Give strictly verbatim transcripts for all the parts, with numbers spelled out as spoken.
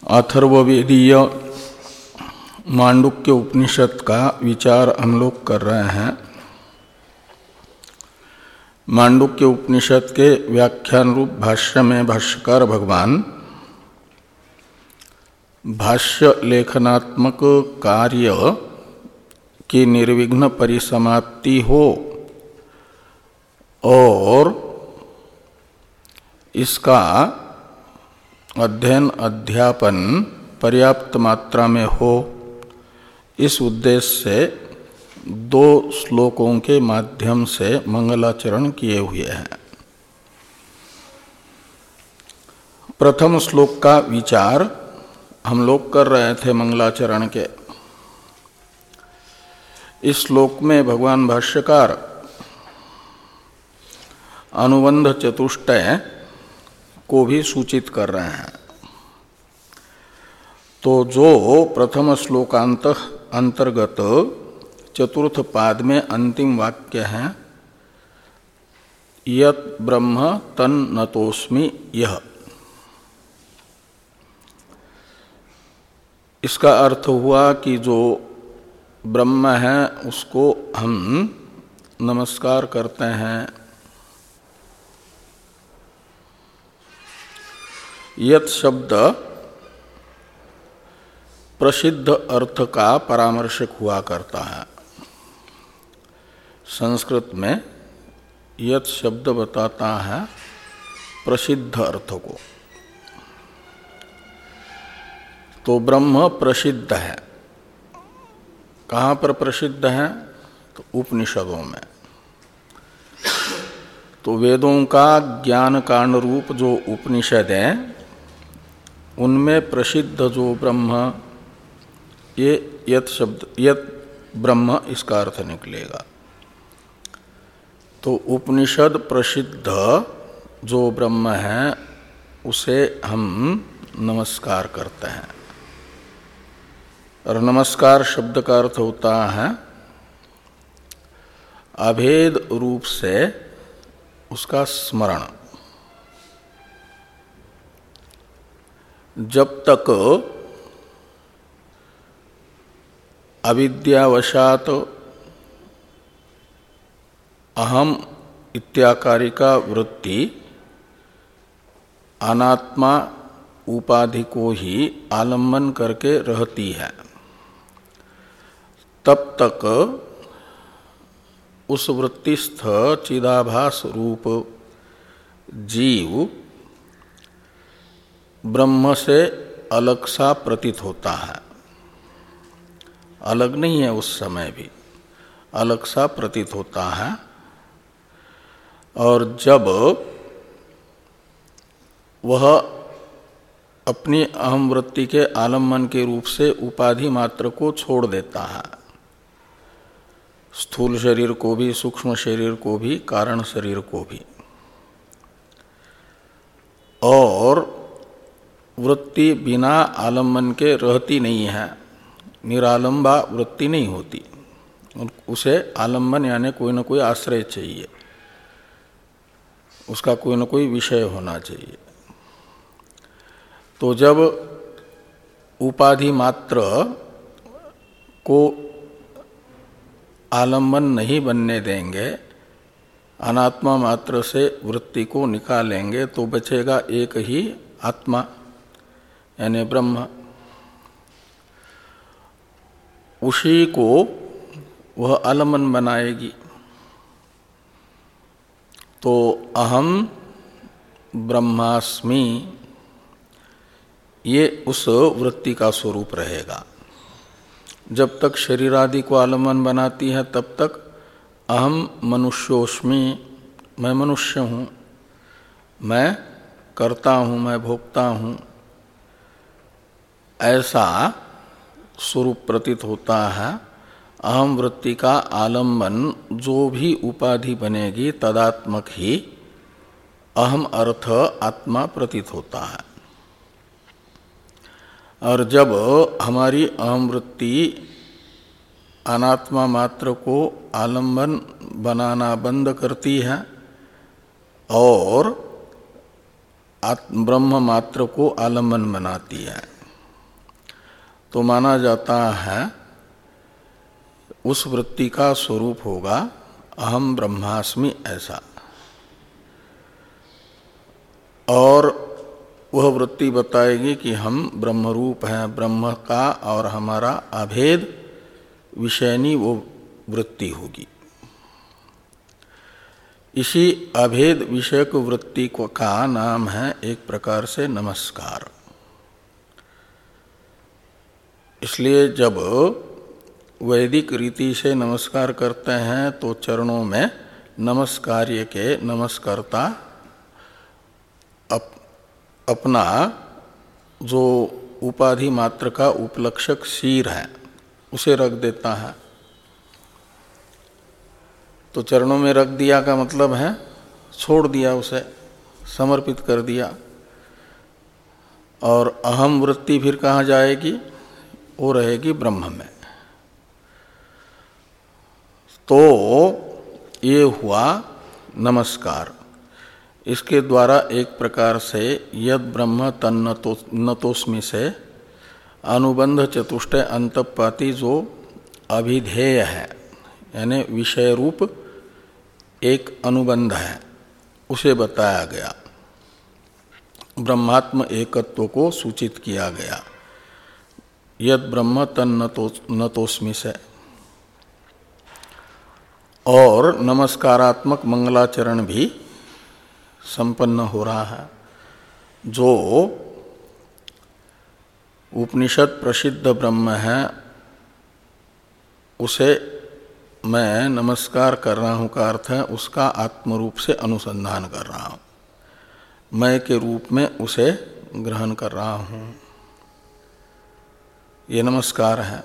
अथर्ववेदीय मांडुक्य उपनिषद का विचार हम लोग कर रहे हैं। मांडुक्य उपनिषद के व्याख्यान रूप भाष्य में भाष्यकार भगवान भाष्य लेखनात्मक कार्य की निर्विघ्न परिसमाप्ति हो और इसका अध्ययन अध्यापन पर्याप्त मात्रा में हो, इस उद्देश्य से दो श्लोकों के माध्यम से मंगलाचरण किए हुए हैं। प्रथम श्लोक का विचार हम लोग कर रहे थे मंगलाचरण के। इस श्लोक में भगवान भाष्यकार अनुबंध चतुष्टय को भी सूचित कर रहे हैं। तो जो प्रथम श्लोकांत अंतर्गत चतुर्थ पाद में अंतिम वाक्य है, यत् ब्रह्म तन्नतोस्मि यह, इसका अर्थ हुआ कि जो ब्रह्म है उसको हम नमस्कार करते हैं। यत् शब्द प्रसिद्ध अर्थ का परामर्शक हुआ करता है। संस्कृत में यत् शब्द बताता है प्रसिद्ध अर्थ को। तो ब्रह्म प्रसिद्ध है। कहाँ पर प्रसिद्ध है? तो उपनिषदों में। तो वेदों का ज्ञान कांड रूप जो उपनिषद है उनमें प्रसिद्ध जो ब्रह्म, ये यत् शब्द यत् ब्रह्म इसका अर्थ निकलेगा। तो उपनिषद प्रसिद्ध जो ब्रह्म है उसे हम नमस्कार करते हैं। और नमस्कार शब्द का अर्थ होता है अभेद रूप से उसका स्मरण। जब तक अविद्यावशात अहम इत्याकारी का वृत्ति अनात्मा उपाधि को ही आलम्बन करके रहती है, तब तक उस वृत्तिस्थ चिदाभास रूप जीव ब्रह्म से अलग सा प्रतीत होता है। अलग नहीं है, उस समय भी अलग सा प्रतीत होता है। और जब वह अपनी अहम वृत्ति के आलम्बन के रूप से उपाधि मात्र को छोड़ देता है, स्थूल शरीर को भी, सूक्ष्म शरीर को भी, कारण शरीर को भी, और वृत्ति बिना आलम्बन के रहती नहीं है, निरालंबा वृत्ति नहीं होती, उसे आलम्बन यानी कोई न कोई आश्रय चाहिए, उसका कोई न कोई विषय होना चाहिए। तो जब उपाधि मात्र को आलम्बन नहीं बनने देंगे, अनात्मा मात्र से वृत्ति को निकालेंगे, तो बचेगा एक ही आत्मा यानी ब्रह्म। उसी को वह आलम्बन बनाएगी। तो अहम ब्रह्मास्मि, ये उस वृत्ति का स्वरूप रहेगा। जब तक शरीर आदि को आलम्बन बनाती है तब तक अहम मनुष्योस्मि, मैं मनुष्य हूँ, मैं करता हूँ, मैं भोगता हूँ, ऐसा स्वरूप प्रतीत होता है। अहम वृत्ति का आलम्बन जो भी उपाधि बनेगी तदात्मक ही अहम अर्थ आत्मा प्रतीत होता है। और जब हमारी अहम वृत्ति अनात्मा मात्र को आलम्बन बनाना बंद करती है और ब्रह्म मात्र को आलम्बन बनाती है, तो माना जाता है उस वृत्ति का स्वरूप होगा अहम ब्रह्मास्मि ऐसा। और वह वृत्ति बताएगी कि हम ब्रह्मरूप हैं, ब्रह्म का और हमारा अभेद विषयनी वो वृत्ति होगी। इसी अभेद विषयक वृत्ति को का नाम है एक प्रकार से नमस्कार। इसलिए जब वैदिक रीति से नमस्कार करते हैं तो चरणों में नमस्कार्य के नमस्कर्ता अप, अपना जो उपाधि मात्र का उपलक्षक सिर है उसे रख देता है। तो चरणों में रख दिया का मतलब है छोड़ दिया, उसे समर्पित कर दिया। और अहम वृत्ति फिर कहाँ जाएगी? वो रहेगी ब्रह्म में। तो ये हुआ नमस्कार। इसके द्वारा एक प्रकार से यद ब्रह्म तन्नतो नतोस्मि से अनुबंध चतुष्टय अंतपाती जो अभिधेय है, यानी विषय रूप एक अनुबंध है, उसे बताया गया। ब्रह्मात्म एकत्व को सूचित किया गया यद ब्रह्म तन्नतो नतोस्मि से। और नमस्कारात्मक मंगलाचरण भी संपन्न हो रहा है। जो उपनिषद प्रसिद्ध ब्रह्म है उसे मैं नमस्कार कर रहा हूँ का अर्थ है उसका आत्मरूप से अनुसंधान कर रहा हूँ, मैं के रूप में उसे ग्रहण कर रहा हूँ। ये नमस्कार है।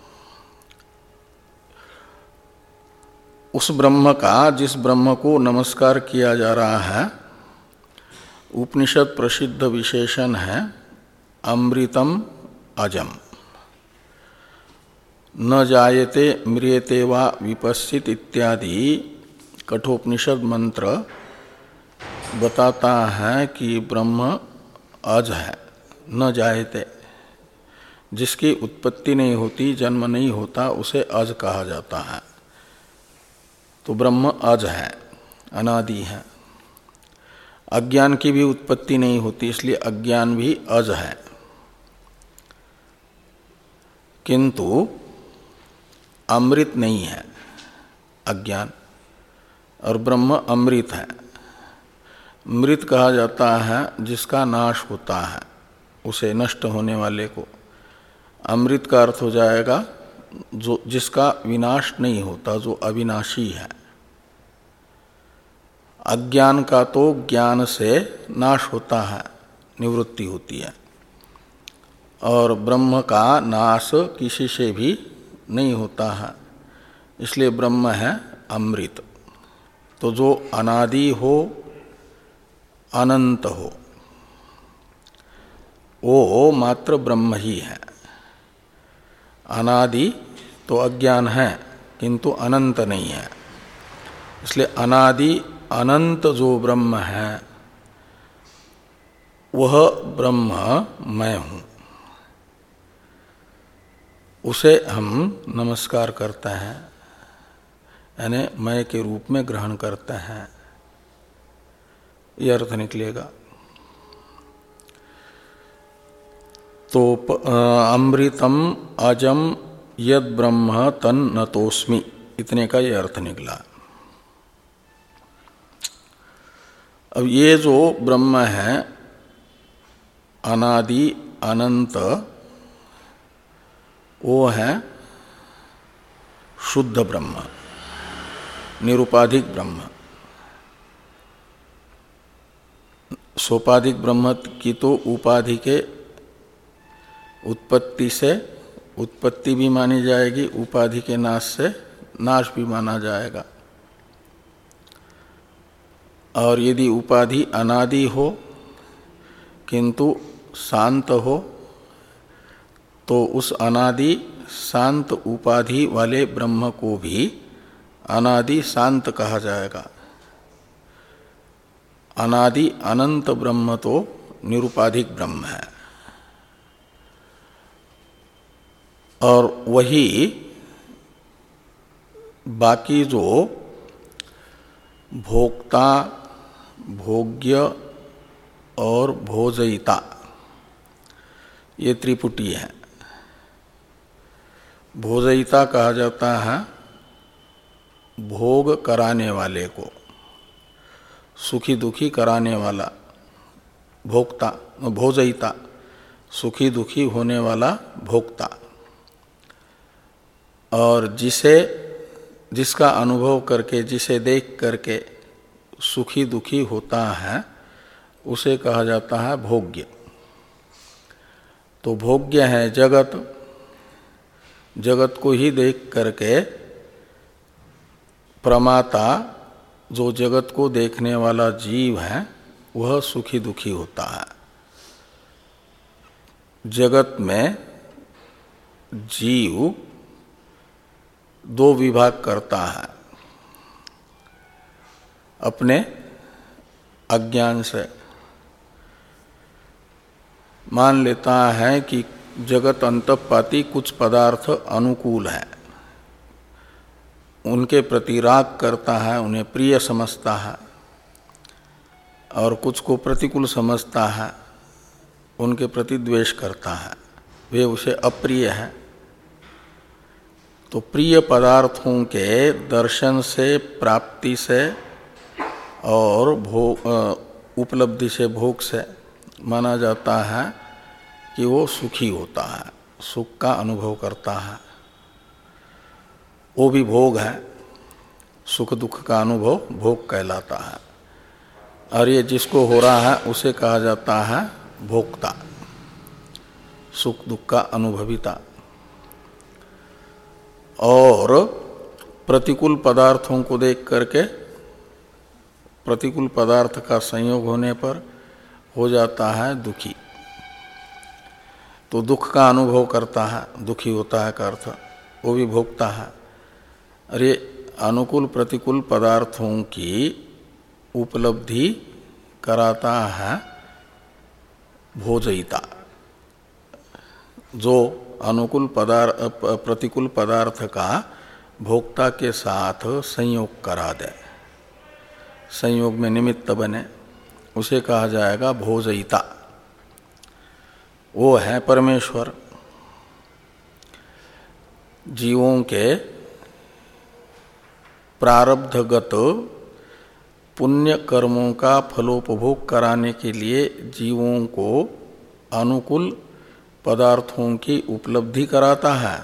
उस ब्रह्म का, जिस ब्रह्म को नमस्कार किया जा रहा है, उपनिषद प्रसिद्ध विशेषण है अमृतम अजम। न जायते म्रियते वा विपश्चित इत्यादि कठोपनिषद मंत्र बताता है कि ब्रह्म अज है, न जायते। जिसकी उत्पत्ति नहीं होती, जन्म नहीं होता, उसे अज कहा जाता है। तो ब्रह्म अज है, अनादि है। अज्ञान की भी उत्पत्ति नहीं होती, इसलिए अज्ञान भी अज है। किंतु अमृत नहीं है अज्ञान, और ब्रह्म अमृत है। मृत कहा जाता है जिसका नाश होता है, उसे नष्ट होने वाले को। अमृत का अर्थ हो जाएगा जो जिसका विनाश नहीं होता, जो अविनाशी है। अज्ञान का तो ज्ञान से नाश होता है, निवृत्ति होती है। और ब्रह्म का नाश किसी से भी नहीं होता है, इसलिए ब्रह्म है अमृत। तो जो अनादि हो, अनंत हो, वो मात्र ब्रह्म ही है। अनादि तो अज्ञान है, किंतु अनंत नहीं है। इसलिए अनादि अनंत जो ब्रह्म है वह ब्रह्म मैं हूँ, उसे हम नमस्कार करते हैं, यानी मैं के रूप में ग्रहण करते हैं। यह अर्थ निकलेगा। तो अमृतम अजम यद ब्रह्म तन नतोस्मि, इतने का यह अर्थ निकला। अब ये जो ब्रह्म है अनादि अनंत, वो है शुद्ध ब्रह्म, निरुपाधिक ब्रह्म। सोपाधिक ब्रह्म की तो उपाधि के उत्पत्ति से उत्पत्ति भी मानी जाएगी, उपाधि के नाश से नाश भी माना जाएगा। और यदि उपाधि अनादि हो किंतु शांत हो, तो उस अनादि शांत उपाधि वाले ब्रह्म को भी अनादि शांत कहा जाएगा। अनादि अनंत ब्रह्म तो निरुपाधिक ब्रह्म है। और वही बाकी जो भोक्ता, भोग्य और भोजयिता ये त्रिपुटी है। भोजयिता कहा जाता है भोग कराने वाले को, सुखी दुखी कराने वाला भोक्ता, भोजयिता सुखी दुखी होने वाला भोक्ता। और जिसे, जिसका अनुभव करके, जिसे देख करके सुखी दुखी होता है उसे कहा जाता है भोग्य। तो भोग्य है जगत, जगत को ही देख करके प्रमाता जो जगत को देखने वाला जीव है वह सुखी दुखी होता है। जगत में जीव दो विभाग करता है अपने अज्ञान से। मान लेता है कि जगत अंतःपाती कुछ पदार्थ अनुकूल है, उनके प्रति राग करता है, उन्हें प्रिय समझता है, और कुछ को प्रतिकूल समझता है, उनके प्रति द्वेष करता है, वे उसे अप्रिय है। तो प्रिय पदार्थों के दर्शन से, प्राप्ति से और भोग उपलब्धि से, भोग से माना जाता है कि वो सुखी होता है, सुख का अनुभव करता है। वो भी भोग है, सुख दुख का अनुभव भोग कहलाता है। और ये जिसको हो रहा है उसे कहा जाता है भोक्ता, सुख दुख का अनुभविता। और प्रतिकूल पदार्थों को देख करके, प्रतिकूल पदार्थ का संयोग होने पर हो जाता है दुखी, तो दुख का अनुभव करता है, दुखी होता है का अर्थ, वो भी भोगता है। अरे अनुकूल प्रतिकूल पदार्थों की उपलब्धि कराता है भोजयिता, जो अनुकूल पदार्थ प्रतिकूल पदार्थ का भोक्ता के साथ संयोग करा दे, संयोग में निमित्त बने, उसे कहा जाएगा भोजयिता। वो है परमेश्वर। जीवों के प्रारब्धगत पुण्य कर्मों का फलोपभोग कराने के लिए जीवों को अनुकूल पदार्थों की उपलब्धि कराता है,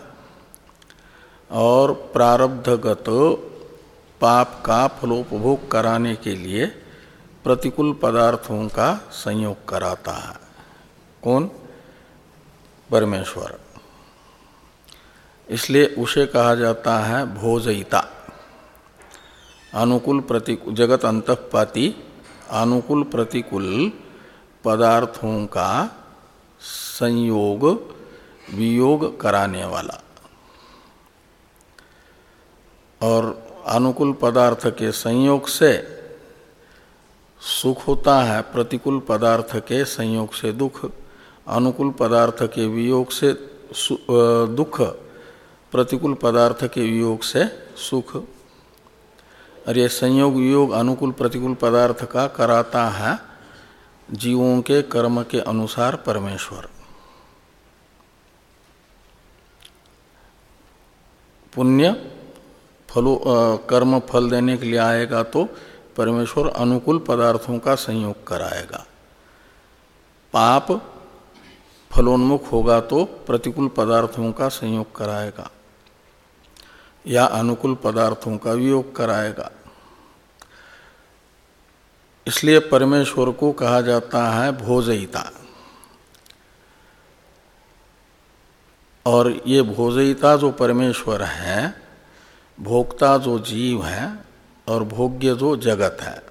और प्रारब्धगत पाप का फलोपभोग कराने के लिए प्रतिकूल पदार्थों का संयोग कराता है। कौन? परमेश्वर। इसलिए उसे कहा जाता है भोजयिता। अनुकूल प्रतिकूल, जगत अंतःपाती अनुकूल प्रतिकूल पदार्थों का संयोग वियोग कराने वाला। और अनुकूल पदार्थ के संयोग से सुख होता है, प्रतिकूल पदार्थ के संयोग से दुख, अनुकूल पदार्थ के वियोग से दुख, प्रतिकूल पदार्थ के वियोग से सुख। और ये संयोग वियोग अनुकूल प्रतिकूल पदार्थ का कराता है जीवों के कर्म के अनुसार परमेश्वर। पुण्य फलो कर्म फल देने के लिए आएगा तो परमेश्वर अनुकूल पदार्थों का संयोग कराएगा। पाप फलोन्मुख होगा तो प्रतिकूल पदार्थों का संयोग कराएगा या अनुकूल पदार्थों का वियोग कराएगा। इसलिए परमेश्वर को कहा जाता है भोजयिता। और ये भोजयिता जो परमेश्वर है, भोक्ता जो जीव है और भोग्य जो जगत है,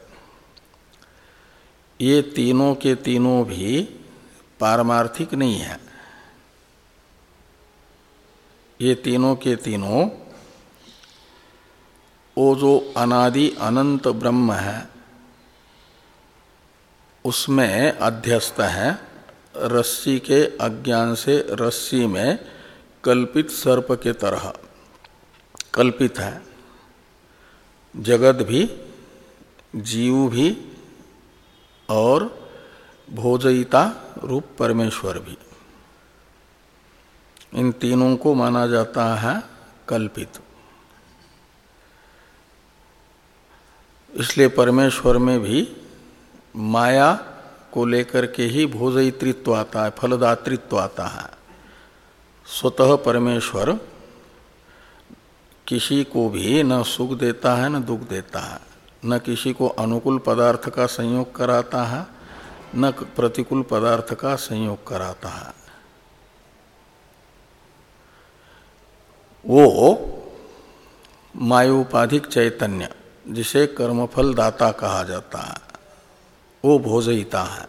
ये तीनों के तीनों भी पारमार्थिक नहीं है। ये तीनों के तीनों वो जो अनादि अनंत ब्रह्म है उसमें अध्यस्त है। रस्सी के अज्ञान से रस्सी में कल्पित सर्प के तरह कल्पित है। जगत भी, जीव भी और भोजयिता रूप परमेश्वर भी, इन तीनों को माना जाता है कल्पित। इसलिए परमेश्वर में भी माया को लेकर के ही भोजयित्रित्व आता है, फलदातृत्व आता है। स्वतः परमेश्वर किसी को भी न सुख देता है न दुख देता है, न किसी को अनुकूल पदार्थ का संयोग कराता है न प्रतिकूल पदार्थ का संयोग कराता है। वो मायोपाधिक चैतन्य जिसे कर्मफल दाता कहा जाता है, वो भोजयिता है।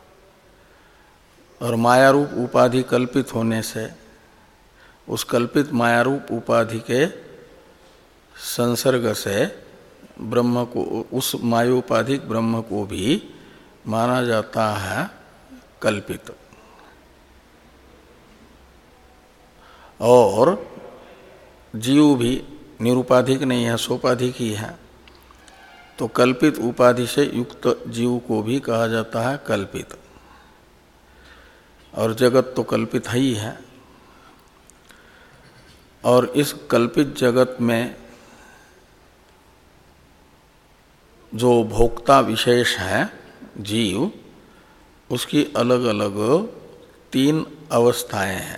और मायारूप उपाधि कल्पित होने से उस कल्पित मायारूप उपाधि के संसर्ग से ब्रह्म को, उस मायोपाधिक ब्रह्म को भी माना जाता है कल्पित। और जीव भी निरुपाधिक नहीं है, सोपाधिक ही है, तो कल्पित उपाधि से युक्त जीव को भी कहा जाता है कल्पित। और जगत तो कल्पित ही है। और इस कल्पित जगत में जो भोक्ता विशेष है जीव, उसकी अलग अलग तीन अवस्थाएं हैं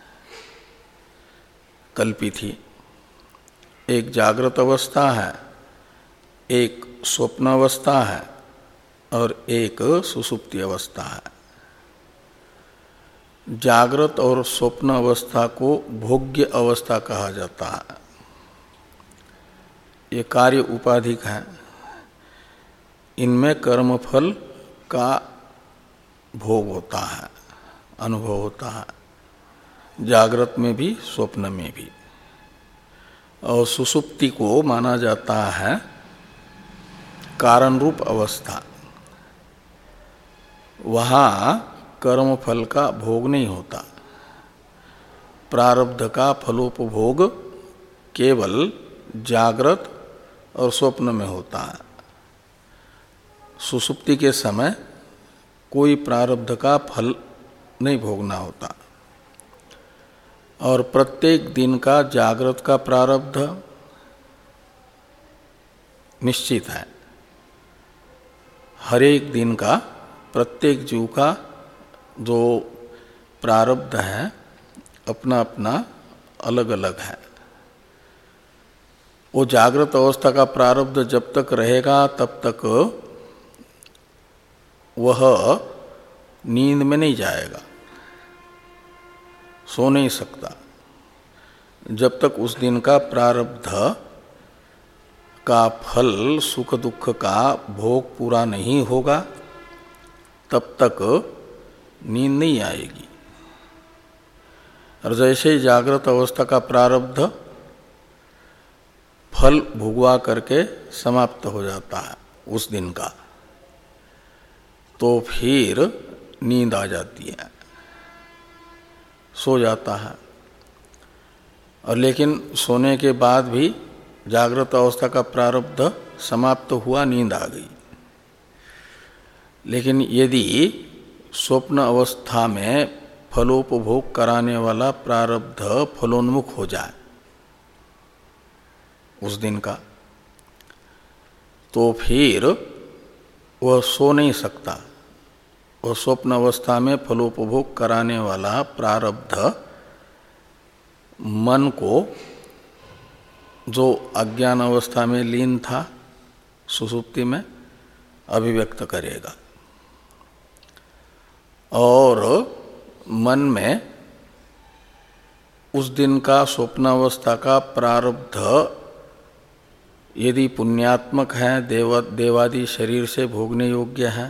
कल्पित ही। एक जागृत अवस्था है, एक स्वप्न अवस्था है और एक सुषुप्ति अवस्था है। जागृत और स्वप्न अवस्था को भोग्य अवस्था कहा जाता है। ये कार्य उपाधिक है, इनमें कर्मफल का भोग होता है, अनुभव होता है, जागृत में भी स्वप्न में भी। और सुषुप्ति को माना जाता है कारण रूप अवस्था। वहाँ कर्मफल का भोग नहीं होता, प्रारब्ध का फलोपभोग केवल जागृत और स्वप्न में होता है। सुषुप्ति के समय कोई प्रारब्ध का फल नहीं भोगना होता। और प्रत्येक दिन का जागृत का प्रारब्ध निश्चित है। हर एक दिन का प्रत्येक जीव का जो प्रारब्ध है अपना अपना अलग अलग है। वो जागृत अवस्था का प्रारब्ध जब तक रहेगा तब तक वह नींद में नहीं जाएगा, सो नहीं सकता। जब तक उस दिन का प्रारब्ध का फल सुख दुख का भोग पूरा नहीं होगा तब तक नींद नहीं आएगी। और जैसे ही जागृत अवस्था का प्रारब्ध फल भुगवा करके समाप्त हो जाता है उस दिन का, तो फिर नींद आ जाती है, सो जाता है। और लेकिन सोने के बाद भी जागृत अवस्था का प्रारब्ध समाप्त हुआ, नींद आ गई। लेकिन यदि स्वप्न अवस्था में फलोपभोग कराने वाला प्रारब्ध फलोन्मुख हो जाए उस दिन का, तो फिर वह सो नहीं सकता। वह स्वप्न अवस्था में फलोपभोग कराने वाला प्रारब्ध मन को, जो अज्ञान अवस्था में लीन था सुषुप्ति में, अभिव्यक्त करेगा। और मन में उस दिन का स्वप्नावस्था का प्रारब्ध यदि पुण्यात्मक है, देव देवादि शरीर से भोगने योग्य है,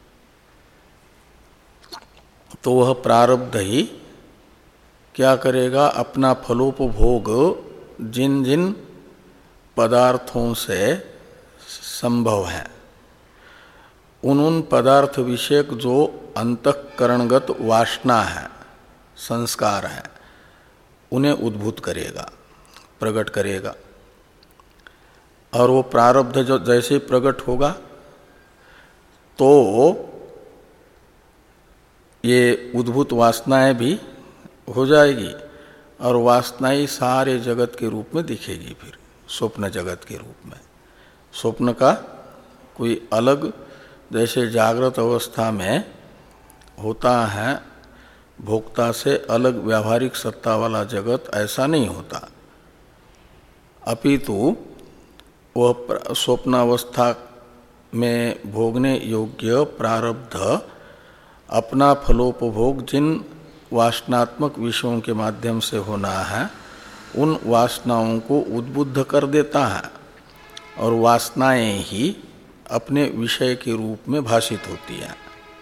तो वह प्रारब्ध ही क्या करेगा, अपना फलोपभोग जिन जिन पदार्थों से संभव है उन उन पदार्थ विषयक जो अंतःकरणगत वासना है, संस्कार है, उन्हें उद्भूत करेगा, प्रकट करेगा। और वो प्रारब्ध जो जैसे प्रकट होगा तो ये उद्भूत वासनाएं भी हो जाएगी और वासनाएं सारे जगत के रूप में दिखेगी, फिर स्वप्न जगत के रूप में। स्वप्न का कोई अलग, जैसे जागृत अवस्था में होता है भोक्ता से अलग व्यावहारिक सत्ता वाला जगत, ऐसा नहीं होता। अपितु वह स्वप्नावस्था में भोगने योग्य प्रारब्ध अपना फलोपभोग जिन वासनात्मक विषयों के माध्यम से होना है उन वासनाओं को उद्बुद्ध कर देता है और वासनाएं ही अपने विषय के रूप में भाषित होती हैं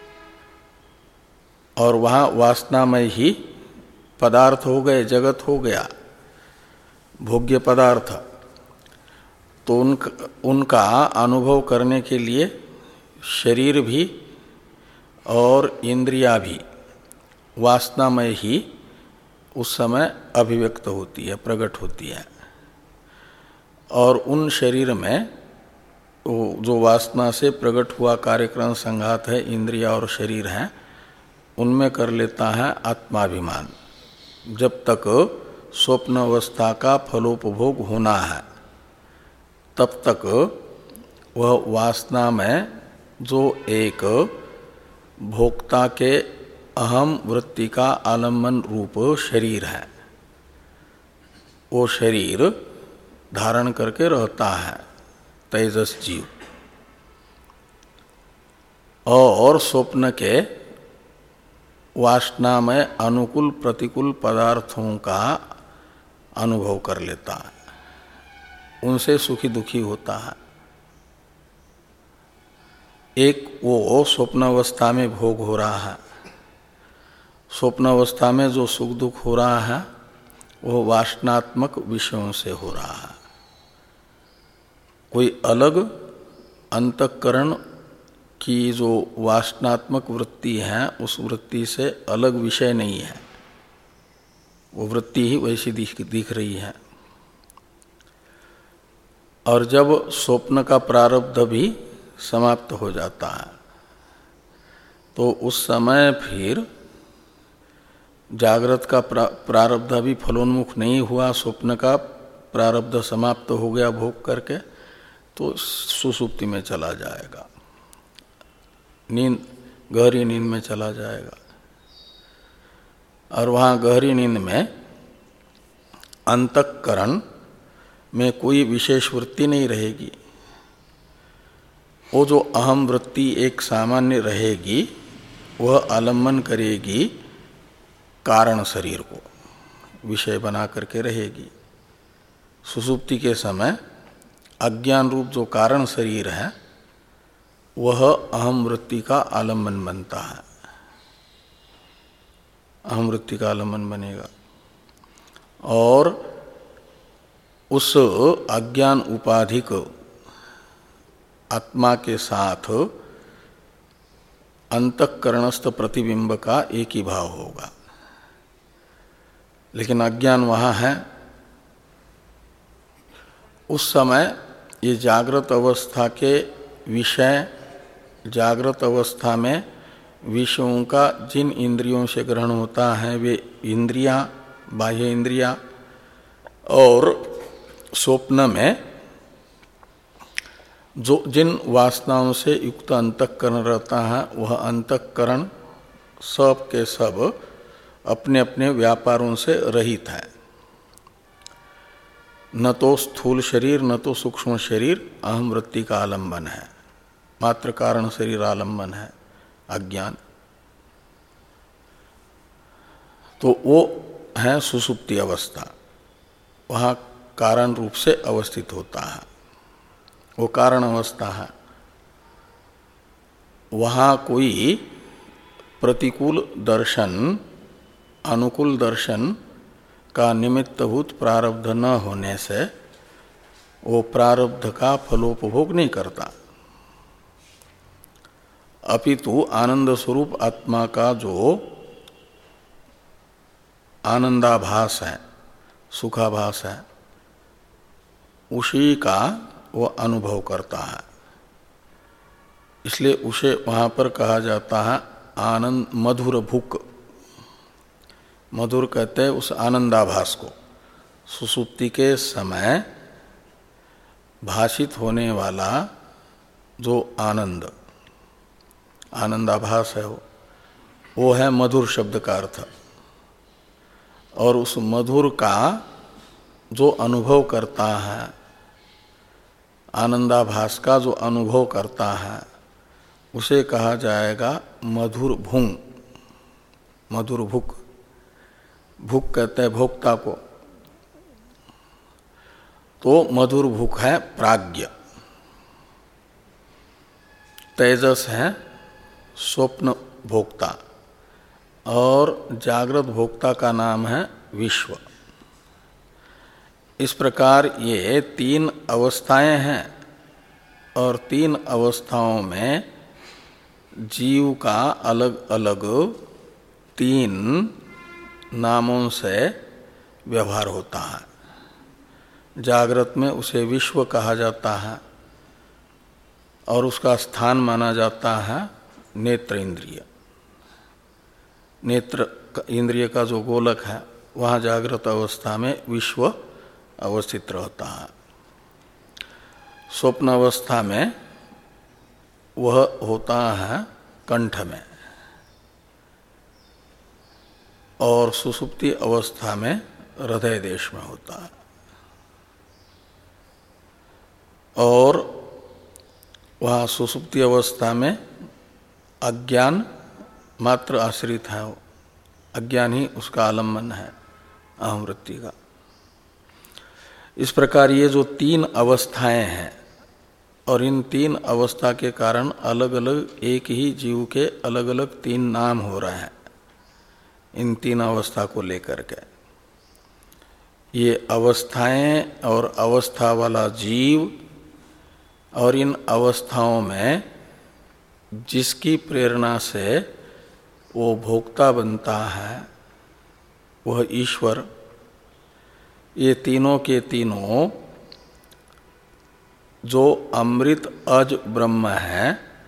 और वहाँ वासनामय ही पदार्थ हो गए, जगत हो गया, भोग्य पदार्थ। तो उनका, उनका अनुभव करने के लिए शरीर भी और इंद्रियां भी वासनामय ही उस समय अभिव्यक्त होती है, प्रकट होती है। और उन शरीर में जो वासना से प्रकट हुआ कार्यक्रम संघात है, इंद्रिया और शरीर हैं, उनमें कर लेता है आत्माभिमान। जब तक स्वप्न अवस्था का फलोपभोग होना है तब तक वह वासना में जो एक भोक्ता के अहम वृत्ति का आलम्बन रूप शरीर है, वो शरीर धारण करके रहता है तेजस जीव। और स्वप्न के वासना में अनुकूल प्रतिकूल पदार्थों का अनुभव कर लेता है, उनसे सुखी दुखी होता है। एक वो स्वप्नावस्था में भोग हो रहा है, स्वप्नावस्था में जो सुख दुख हो रहा है वो वासनात्मक विषयों से हो रहा है। कोई अलग अंतःकरण की जो वासनात्मक वृत्ति है उस वृत्ति से अलग विषय नहीं है, वो वृत्ति ही वैसी दिख, दिख रही है। और जब स्वप्न का प्रारब्ध भी समाप्त हो जाता है तो उस समय फिर जागृत का प्रारब्ध भी फलोन्मुख नहीं हुआ, स्वप्न का प्रारब्ध समाप्त हो गया भोग करके, तो सुसुप्ति में चला जाएगा, नींद, गहरी नींद में चला जाएगा। और वहाँ गहरी नींद में अंतःकरण में कोई विशेष वृत्ति नहीं रहेगी। वो जो अहम वृत्ति एक सामान्य रहेगी वह आलम्बन करेगी कारण शरीर को, विषय बना करके रहेगी। सुसुप्ति के समय अज्ञान रूप जो कारण शरीर है वह अहम वृत्ति का आलम्बन बनता है, अहम वृत्ति का आलम्बन बनेगा। और उस अज्ञान उपाधिक आत्मा के साथ अंतःकरणस्थ प्रतिबिंब का एक ही भाव होगा। लेकिन अज्ञान वहाँ है, उस समय ये जागृत अवस्था के विषय, जागृत अवस्था में विषयों का जिन इंद्रियों से ग्रहण होता है वे इंद्रियां, बाह्य इंद्रियां, और स्वप्न में जो जिन वासनाओं से युक्त अंतःकरण रहता है वह अंतःकरण सब के सब अपने अपने व्यापारों से रहित है। न तो स्थूल शरीर न तो सूक्ष्म शरीर अहम वृत्ति का आलम्बन है, मात्र कारण शरीर आलम्बन है अज्ञान। तो वो है सुसुप्ति अवस्था, वहाँ कारण रूप से अवस्थित होता है, वो कारण अवस्था है। वहाँ कोई प्रतिकूल दर्शन अनुकूल दर्शन का निमित्तभूत प्रारब्ध न होने से वो प्रारब्ध का फलोपभोग नहीं करता, अपितु आनंद स्वरूप आत्मा का जो आनंदाभास है सुखाभास है, उसी का वो अनुभव करता है। इसलिए उसे वहाँ पर कहा जाता है आनंद मधुर भुक। मधुर कहते हैं उस आनंदाभास को, सुसुप्ति के समय भाषित होने वाला जो आनंद आनंदाभास है वो वो है मधुर शब्द का अर्थ। और उस मधुर का जो अनुभव करता है, आनंदाभास का जो अनुभव करता है, उसे कहा जाएगा मधुर भुंग, मधुर भुक। भुक कहते हैं भोक्ता को। तो मधुर भुक है प्राज्ञ, तेजस है स्वप्न भोक्ता, और जागृत भोक्ता का नाम है विश्व। इस प्रकार ये तीन अवस्थाएं हैं, और तीन अवस्थाओं में जीव का अलग अलग तीन नामों से व्यवहार होता है। जागृत में उसे विश्व कहा जाता है, और उसका स्थान माना जाता है नेत्र इंद्रिय। नेत्र इंद्रिय का जो गोलक है वहाँ जागृत अवस्था में विश्व अवस्थित रहता है। स्वप्न अवस्था में वह होता है कंठ में, और सुसुप्ति अवस्था में हृदय देश में होता है। और वहाँ सुसुप्ति अवस्था में अज्ञान मात्र आश्रित है, अज्ञान ही उसका आलम्बन है अहम वृत्ति का। इस प्रकार ये जो तीन अवस्थाएं हैं, और इन तीन अवस्था के कारण अलग अलग एक ही जीव के अलग अलग तीन नाम हो रहे हैं इन तीन अवस्था को लेकर के। ये अवस्थाएं और अवस्था वाला जीव, और इन अवस्थाओं में जिसकी प्रेरणा से वो भोक्ता बनता है वह ईश्वर। ये तीनों के तीनों जो अमृत अज ब्रह्म है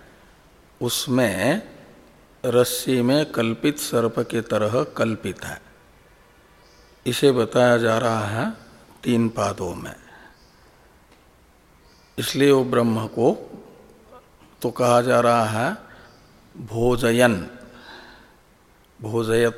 उसमें रस्सी में कल्पित सर्प के तरह कल्पित है। इसे बताया जा रहा है तीन पादों में। इसलिए वो ब्रह्म को तो कहा जा रहा है भोजयन, भोजयत,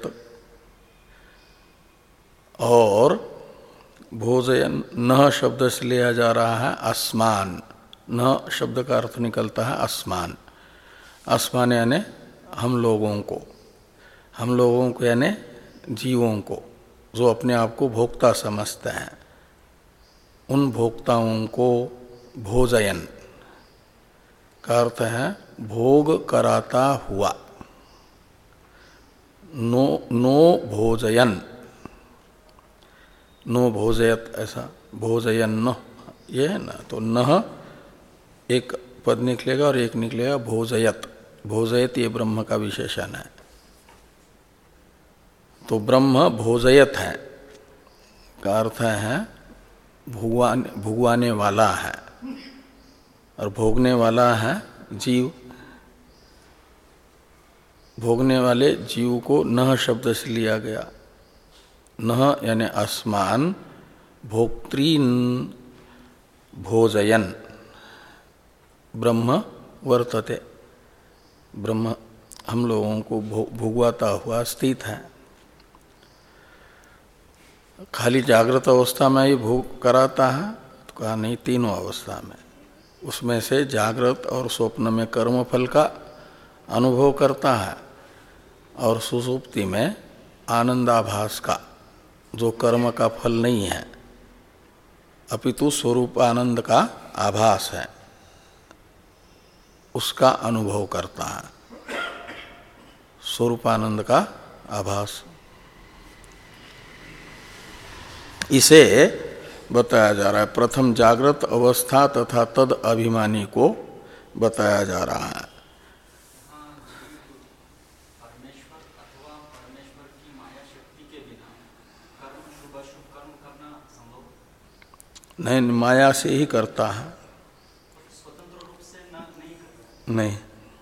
और भोजयन न शब्द से लिया जा रहा है आसमान। न शब्द का अर्थ निकलता है आसमान। आसमान यानी हम लोगों को, हम लोगों को यानी जीवों को, जो अपने आप को भोक्ता समझते हैं, उन भोक्ताओं को भोजयन का अर्थ है भोग कराता हुआ। नो नो भोजयन, नो भोजयत, ऐसा भोजयन न ये है ना। तो न एक पद निकलेगा और एक निकलेगा भोजयत। भोजयत ये ब्रह्म का विशेषण है। तो ब्रह्म भोजयत है का अर्थ है भुगवाने भुगवाने वाला है, और भोगने वाला है जीव। भोगने वाले जीव को नह शब्द से लिया गया। नह यानी आसमान, भोक्तृन भोजयन ब्रह्म वर्तते। ब्रह्म हम लोगों को भुगवाता हुआ स्थित है। खाली जागृत अवस्था में ही भोग कराता है तो कहा नहीं, तीनों अवस्था में। उसमें से जागृत और स्वप्न में कर्म फल का अनुभव करता है, और सुषुप्ति में आनंदाभास का, जो कर्म का फल नहीं है अपितु स्वरूप आनंद का आभास है, उसका अनुभव करता है। स्वरूपानंद का आभास, इसे बताया जा रहा है। प्रथम जागृत अवस्था तथा तद अभिमानी को बताया जा रहा है। परमेश्वर अथवा परमेश्वर की माया शक्ति के बिना कर्म शुभ अशुभ कर्म करना नहीं, माया से ही करता है। स्वतंत्र रूप से ना नहीं करता। नहीं,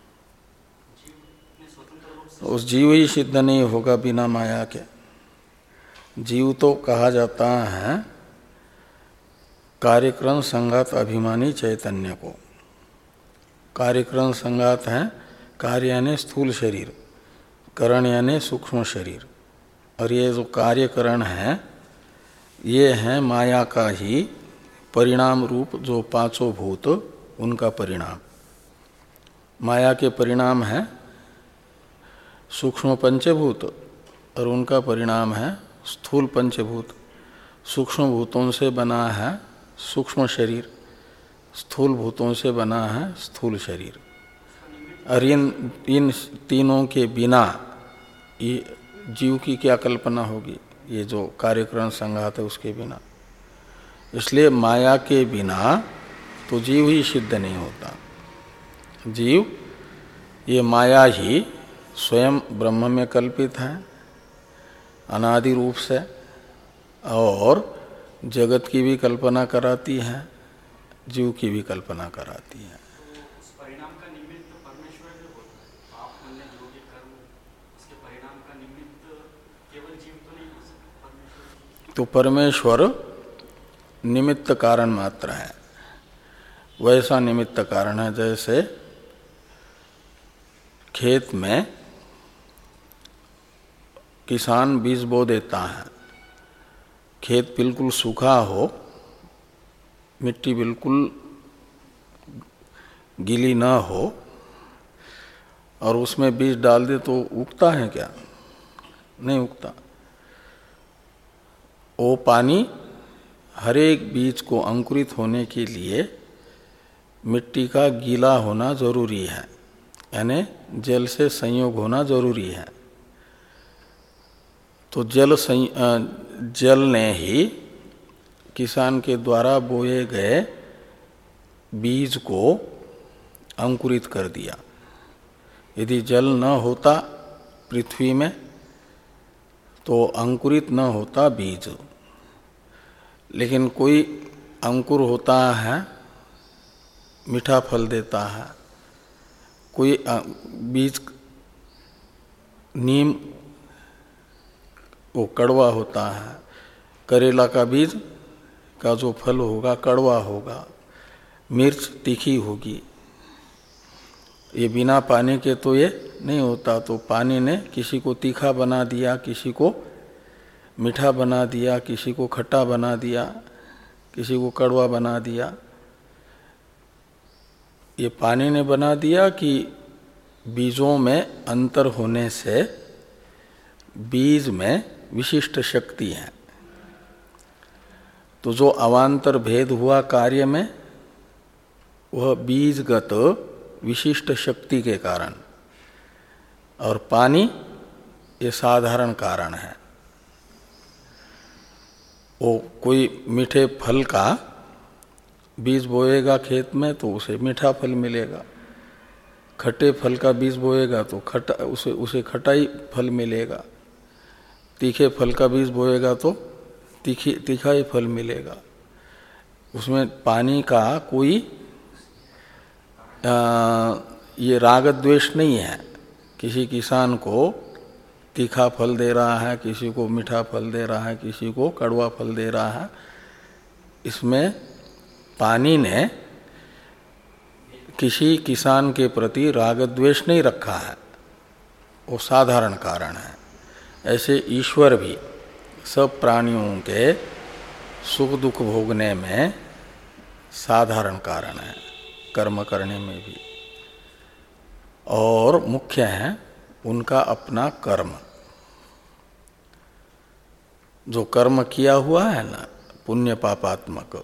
जीव स्वतंत्र रूप से उस जीव ही सिद्ध नहीं होगा बिना माया के। जीव तो कहा जाता है कार्यक्रम संघात अभिमानी चैतन्य को। कार्यक्रम संघात है कार्य यानी स्थूल शरीर, करण यानी सूक्ष्म शरीर, और ये जो कार्यकरण है ये है माया का ही परिणाम रूप जो पांचों भूत उनका परिणाम। माया के परिणाम है सूक्ष्म पंचभूत और उनका परिणाम है स्थूल पंचभूत। सूक्ष्म भूतों से बना है सूक्ष्म शरीर, स्थूल भूतों से बना है स्थूल शरीर। और इन इन तीनों के बिना ये जीव की क्या कल्पना होगी, ये जो कार्यक्रम संघात है उसके बिना। इसलिए माया के बिना तो जीव ही सिद्ध नहीं होता। जीव ये माया ही स्वयं ब्रह्म में कल्पित है अनादि रूप से, और जगत की भी कल्पना कराती है, जीव की भी कल्पना कराती है। तो उस परिणाम का निमित्त परमेश्वर भी होता है। आप हमने जो भी कर्म उसके परिणाम का निमित्त केवल जीव तो नहीं हो सकता, परमेश्वर। तो परमेश्वर निमित्त कारण मात्र है। वैसा निमित्त कारण है जैसे खेत में किसान बीज बो देता है, खेत बिल्कुल सूखा हो, मिट्टी बिल्कुल गीली ना हो, और उसमें बीज डाल दे तो उगता है क्या? नहीं उगता। वो पानी हर एक बीज को अंकुरित होने के लिए मिट्टी का गीला होना जरूरी है, यानी जल से संयोग होना जरूरी है। तो जल जल ने ही किसान के द्वारा बोए गए बीज को अंकुरित कर दिया। यदि जल न होता पृथ्वी में तो अंकुरित न होता बीज। लेकिन कोई अंकुर होता है, मीठा फल देता है, कोई बीज नीम वो कड़वा होता है, करेला का बीज का जो फल होगा कड़वा होगा, मिर्च तीखी होगी। ये बिना पानी के तो ये नहीं होता। तो पानी ने किसी को तीखा बना दिया, किसी को मीठा बना दिया, किसी को खट्टा बना दिया, किसी को कड़वा बना दिया। ये पानी ने बना दिया कि बीजों में अंतर होने से बीज में विशिष्ट शक्ति है। तो जो अवान्तर भेद हुआ कार्य में वह बीजगत विशिष्ट शक्ति के कारण, और पानी ये साधारण कारण है। वो कोई मीठे फल का बीज बोएगा खेत में तो उसे मीठा फल मिलेगा, खट्टे फल का बीज बोएगा तो खट्टा उसे उसे खटाई फल मिलेगा, तीखे फल का बीज बोएगा तो तीखी तीखा ही फल मिलेगा। उसमें पानी का कोई आ, ये राग द्वेष नहीं है। किसी किसान को तीखा फल दे रहा है, किसी को मीठा फल दे रहा है, किसी को कड़वा फल दे रहा है। इसमें पानी ने किसी किसान के प्रति राग द्वेष नहीं रखा है, वो साधारण कारण है। ऐसे ईश्वर भी सब प्राणियों के सुख दुख भोगने में साधारण कारण है, कर्म करने में भी। और मुख्य है उनका अपना कर्म। जो कर्म किया हुआ है ना पुण्य पापात्मक,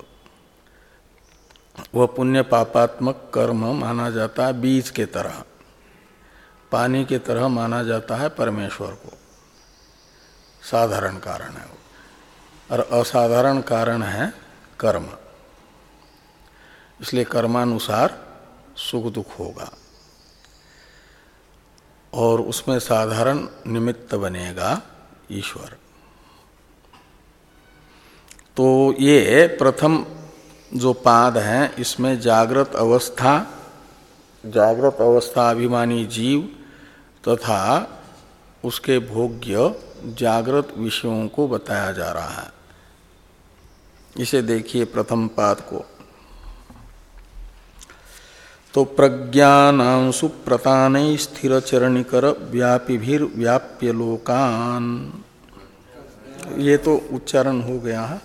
वह पुण्य पापात्मक कर्म माना जाता है बीज के तरह, पानी के तरह माना जाता है परमेश्वर को। साधारण कारण है वो, और असाधारण कारण है कर्म। इसलिए कर्मानुसार सुख दुख होगा, और उसमें साधारण निमित्त बनेगा ईश्वर। तो ये प्रथम जो पाद है इसमें जागृत अवस्था, जागृत अवस्था अभिमानी जीव तथा उसके भोग्य जागृत विषयों को बताया जा रहा है। इसे देखिए प्रथम पाद को। तो प्रज्ञानांशु प्रतानै स्थिर चरणिकर व्यापिभिर व्याप्य लोकान, ये तो उच्चारण हो गया है।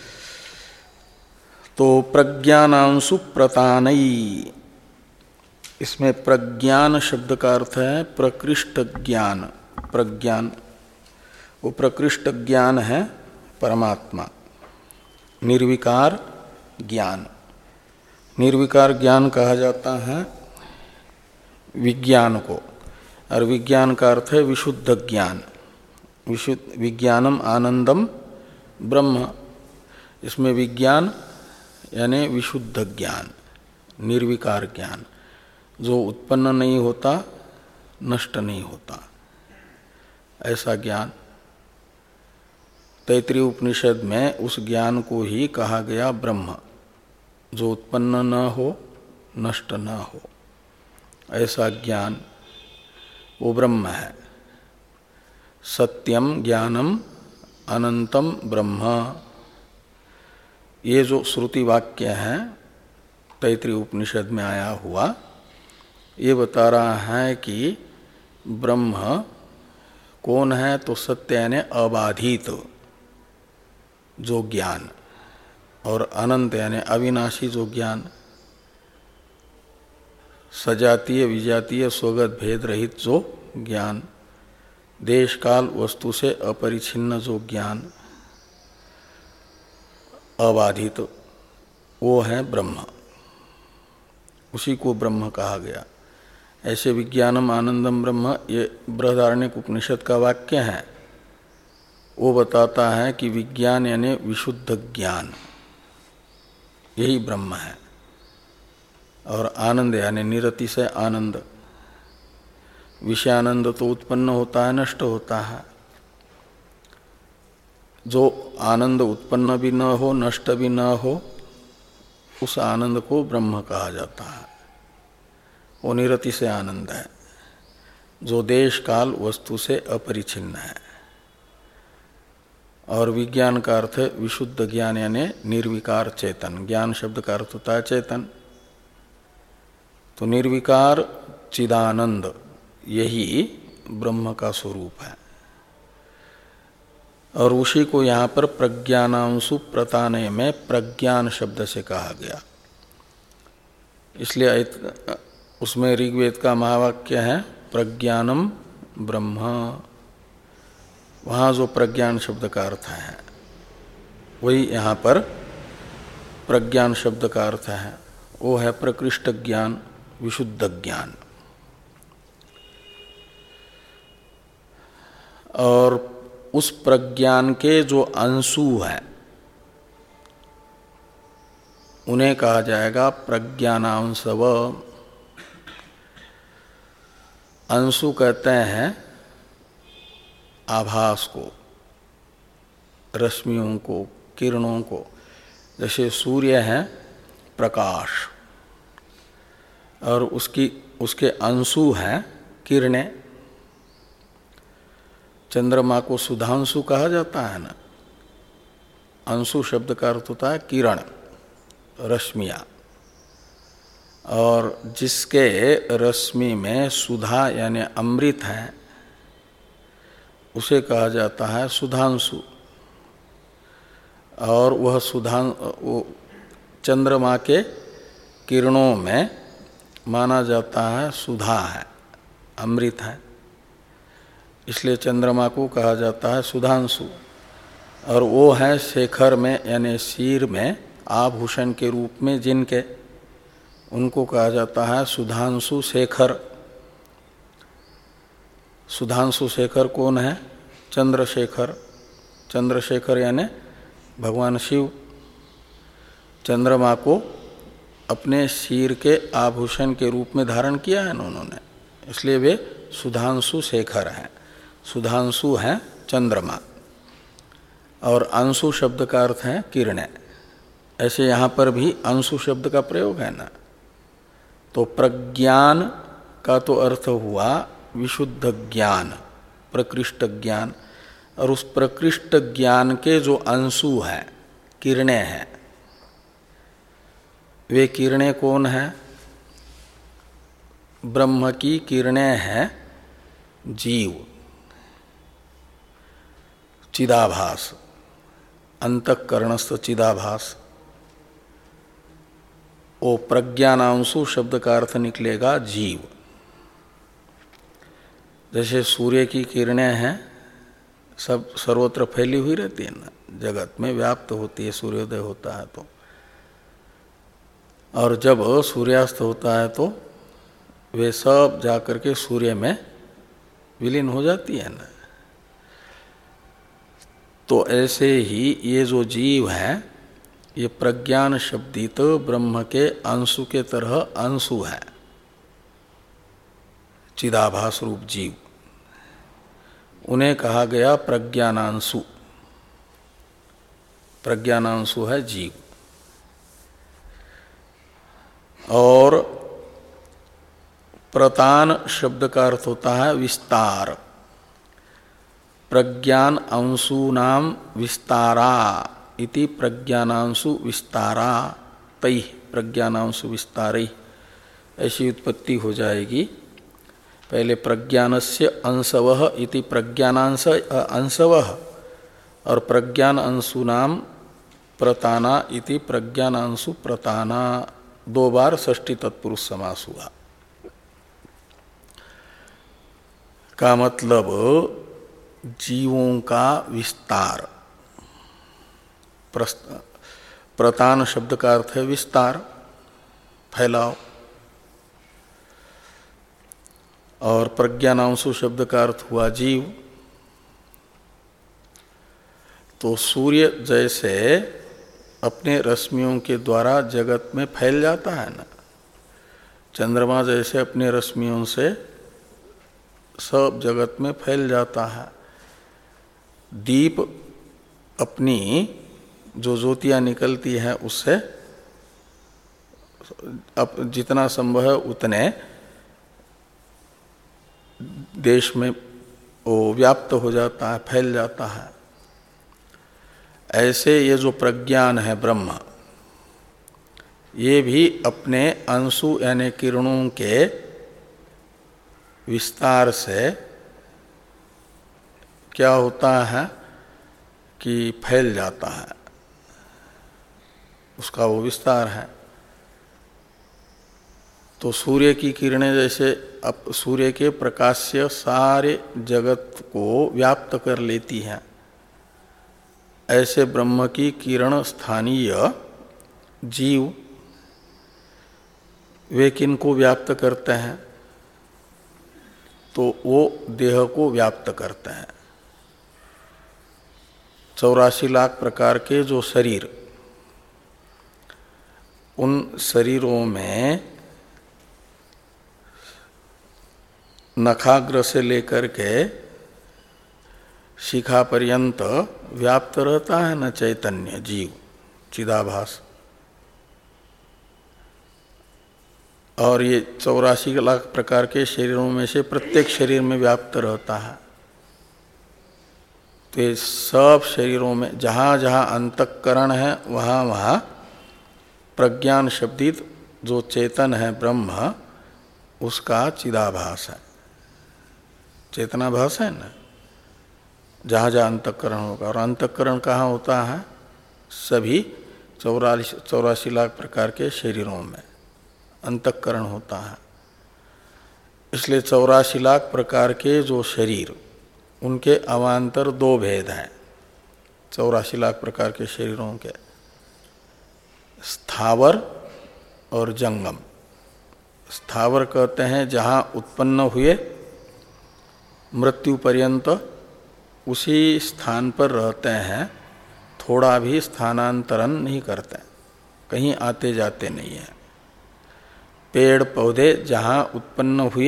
तो प्रज्ञानांशु प्रतानै, इसमें प्रज्ञान शब्द का अर्थ है प्रकृष्ट ज्ञान। प्रज्ञान वो प्रकृष्ट ज्ञान है परमात्मा, निर्विकार ज्ञान। निर्विकार ज्ञान कहा जाता है विज्ञान को, और विज्ञान का अर्थ है विशुद्ध ज्ञान। विशुद्ध विज्ञानम आनंदम ब्रह्म, इसमें विज्ञान यानी विशुद्ध ज्ञान, निर्विकार ज्ञान, जो उत्पन्न नहीं होता, नष्ट नहीं होता, ऐसा ज्ञान। तैत्रीय उपनिषद में उस ज्ञान को ही कहा गया ब्रह्म, जो उत्पन्न न हो, नष्ट न हो, ऐसा ज्ञान वो ब्रह्म है। सत्यम ज्ञानम अनंतम ब्रह्म, ये जो श्रुति वाक्य है तैत्रीय उपनिषद में आया हुआ, ये बता रहा है कि ब्रह्म कौन है, तो सत्य यानी अबाधित जो ज्ञान, और अनंत यानी अविनाशी जो ज्ञान, सजातीय विजातीय स्वगत भेद रहित जो ज्ञान, देश काल वस्तु से अपरिछिन्न जो ज्ञान, अबाधित, वो है ब्रह्म। उसी को ब्रह्म कहा गया। ऐसे विज्ञानम आनंदम ब्रह्म, ये बृहदारण्यक उपनिषद का वाक्य है। वो बताता है कि विज्ञान यानी विशुद्ध ज्ञान, यही ब्रह्म है। और आनंद यानी निरतिशय आनंद। विषयानंद तो उत्पन्न होता है, नष्ट होता है। जो आनंद उत्पन्न भी न हो, नष्ट भी न हो, उस आनंद को ब्रह्म कहा जाता है। वो निरतिशय आनंद है, जो देश काल वस्तु से अपरिछिन्न है। और विज्ञान का अर्थ है विशुद्ध ज्ञान यानी निर्विकार चेतन। ज्ञान शब्द का अर्थ होता है चेतन। तो निर्विकार चिदानंद, यही ब्रह्म का स्वरूप है। और उसी को यहाँ पर प्रज्ञानांशु प्रतानय में प्रज्ञान शब्द से कहा गया। इसलिए उसमें ऋग्वेद का महावाक्य है प्रज्ञानम ब्रह्म। वहाँ जो प्रज्ञान शब्द का अर्थ है, वही यहाँ पर प्रज्ञान शब्द का अर्थ है। वो है प्रकृष्ट ज्ञान, विशुद्ध ज्ञान। और उस प्रज्ञान के जो अंशु हैं, उन्हें कहा जाएगा प्रज्ञानांशव। अंशु कहते हैं आभास को, रश्मियों को, किरणों को। जैसे सूर्य है प्रकाश, और उसकी उसके अंशु हैं किरणें। चंद्रमा को सुधांशु कहा जाता है ना। अंशु शब्द का अर्थ होता है किरण, रश्मियाँ। और जिसके रश्मि में सुधा यानी अमृत है, उसे कहा जाता है सुधांशु। और वह सुधां वो चंद्रमा के किरणों में माना जाता है सुधा है, अमृत है। इसलिए चंद्रमा को कहा जाता है सुधांशु। और वो है शेखर में यानी सिर में आभूषण के रूप में जिनके, उनको कहा जाता है सुधांशु शेखर। सुधांशु शेखर कौन है? चंद्रशेखर। चंद्रशेखर यानी भगवान शिव। चंद्रमा को अपने सिर के आभूषण के रूप में धारण किया है ना उन्होंने, इसलिए वे सुधांशु शेखर हैं। सुधांशु हैं चंद्रमा। और अंशु शब्द का अर्थ है किरणें। ऐसे यहाँ पर भी अंशु शब्द का प्रयोग है ना। तो प्रज्ञान का तो अर्थ हुआ विशुद्ध ज्ञान, प्रकृष्ट ज्ञान, और उस प्रकृष्ट ज्ञान के जो अंशु हैं, किरणें हैं, वे किरणें कौन हैं? ब्रह्म की किरणें हैं जीव, चिदाभास, अंतःकरणस्थ चिदाभास। वो प्रज्ञानांशु शब्द का अर्थ निकलेगा जीव। जैसे सूर्य की किरणें हैं, सब सर्वत्र फैली हुई रहती है ना, जगत में व्याप्त होती है, सूर्योदय होता है तो, और जब सूर्यास्त होता है तो वे सब जाकर के सूर्य में विलीन हो जाती है ना। तो ऐसे ही ये जो जीव है, ये प्रज्ञान शब्दित ब्रह्म के अंशु के तरह अंशु है, चिदाभास रूप जीव। उन्हें कहा गया प्रज्ञानांशु। प्रज्ञानांशु है जीव। और प्रतान शब्द का अर्थ होता है विस्तार। प्रज्ञान अंशु नाम विस्तारा इति प्रज्ञानांशु विस्तारा तै प्रज्ञानांशु विस्तारै, ऐसी उत्पत्ति हो जाएगी। पहले प्रज्ञानस्य अंशवः इति प्रज्ञानांश अंशवः, और प्रज्ञान अंशु नाम प्रताना इति प्रज्ञानांशु प्रताना, दो बार षष्ठी तत्पुरुष समास हुआ। का मतलब जीवों का विस्तार। प्रतान शब्द का अर्थ है विस्तार, फैलाव, और प्रज्ञानांशु शब्द का अर्थ हुआ जीव। तो सूर्य जैसे अपने रश्मियों के द्वारा जगत में फैल जाता है ना, चंद्रमा जैसे अपने रश्मियों से सब जगत में फैल जाता है। दीप अपनी जो ज्योतियाँ निकलती हैं उससे अब जितना संभव है उतने देश में वो व्याप्त हो जाता है, फैल जाता है। ऐसे ये जो प्रज्ञान है ब्रह्म, ये भी अपने अंशु यानी किरणों के विस्तार से क्या होता है कि फैल जाता है, उसका वो विस्तार है। तो सूर्य की किरणें जैसे अब सूर्य के प्रकाश से सारे जगत को व्याप्त कर लेती हैं, ऐसे ब्रह्म की किरण स्थानीय जीव वे किन को व्याप्त करते हैं? तो वो देह को व्याप्त करते हैं। चौरासी लाख प्रकार के जो शरीर, उन शरीरों में नखाग्र से लेकर के शिखा पर्यंत व्याप्त रहता है न चैतन्य जीव, चिदाभास। और ये चौरासी लाख प्रकार के शरीरों में से प्रत्येक शरीर में व्याप्त रहता है। तो ये सब शरीरों में जहाँ जहाँ अंतःकरण है वहाँ वहाँ प्रज्ञान शब्दित जो चेतन है ब्रह्म, उसका चिदाभास है, चेतनाभास है ना। जहाँ जहाँ अंतःकरण होगा, और अंतःकरण कहाँ होता है? सभी चौरासी चौरासी लाख प्रकार के शरीरों में अंतःकरण होता है। इसलिए चौरासी लाख प्रकार के जो शरीर, उनके अवान्तर दो भेद हैं चौरासी लाख प्रकार के शरीरों के, स्थावर और जंगम। स्थावर कहते हैं जहाँ उत्पन्न हुए मृत्यु पर्यंत उसी स्थान पर रहते हैं, थोड़ा भी स्थानांतरण नहीं करते, कहीं आते जाते नहीं हैं। पेड़ पौधे जहाँ उत्पन्न हुए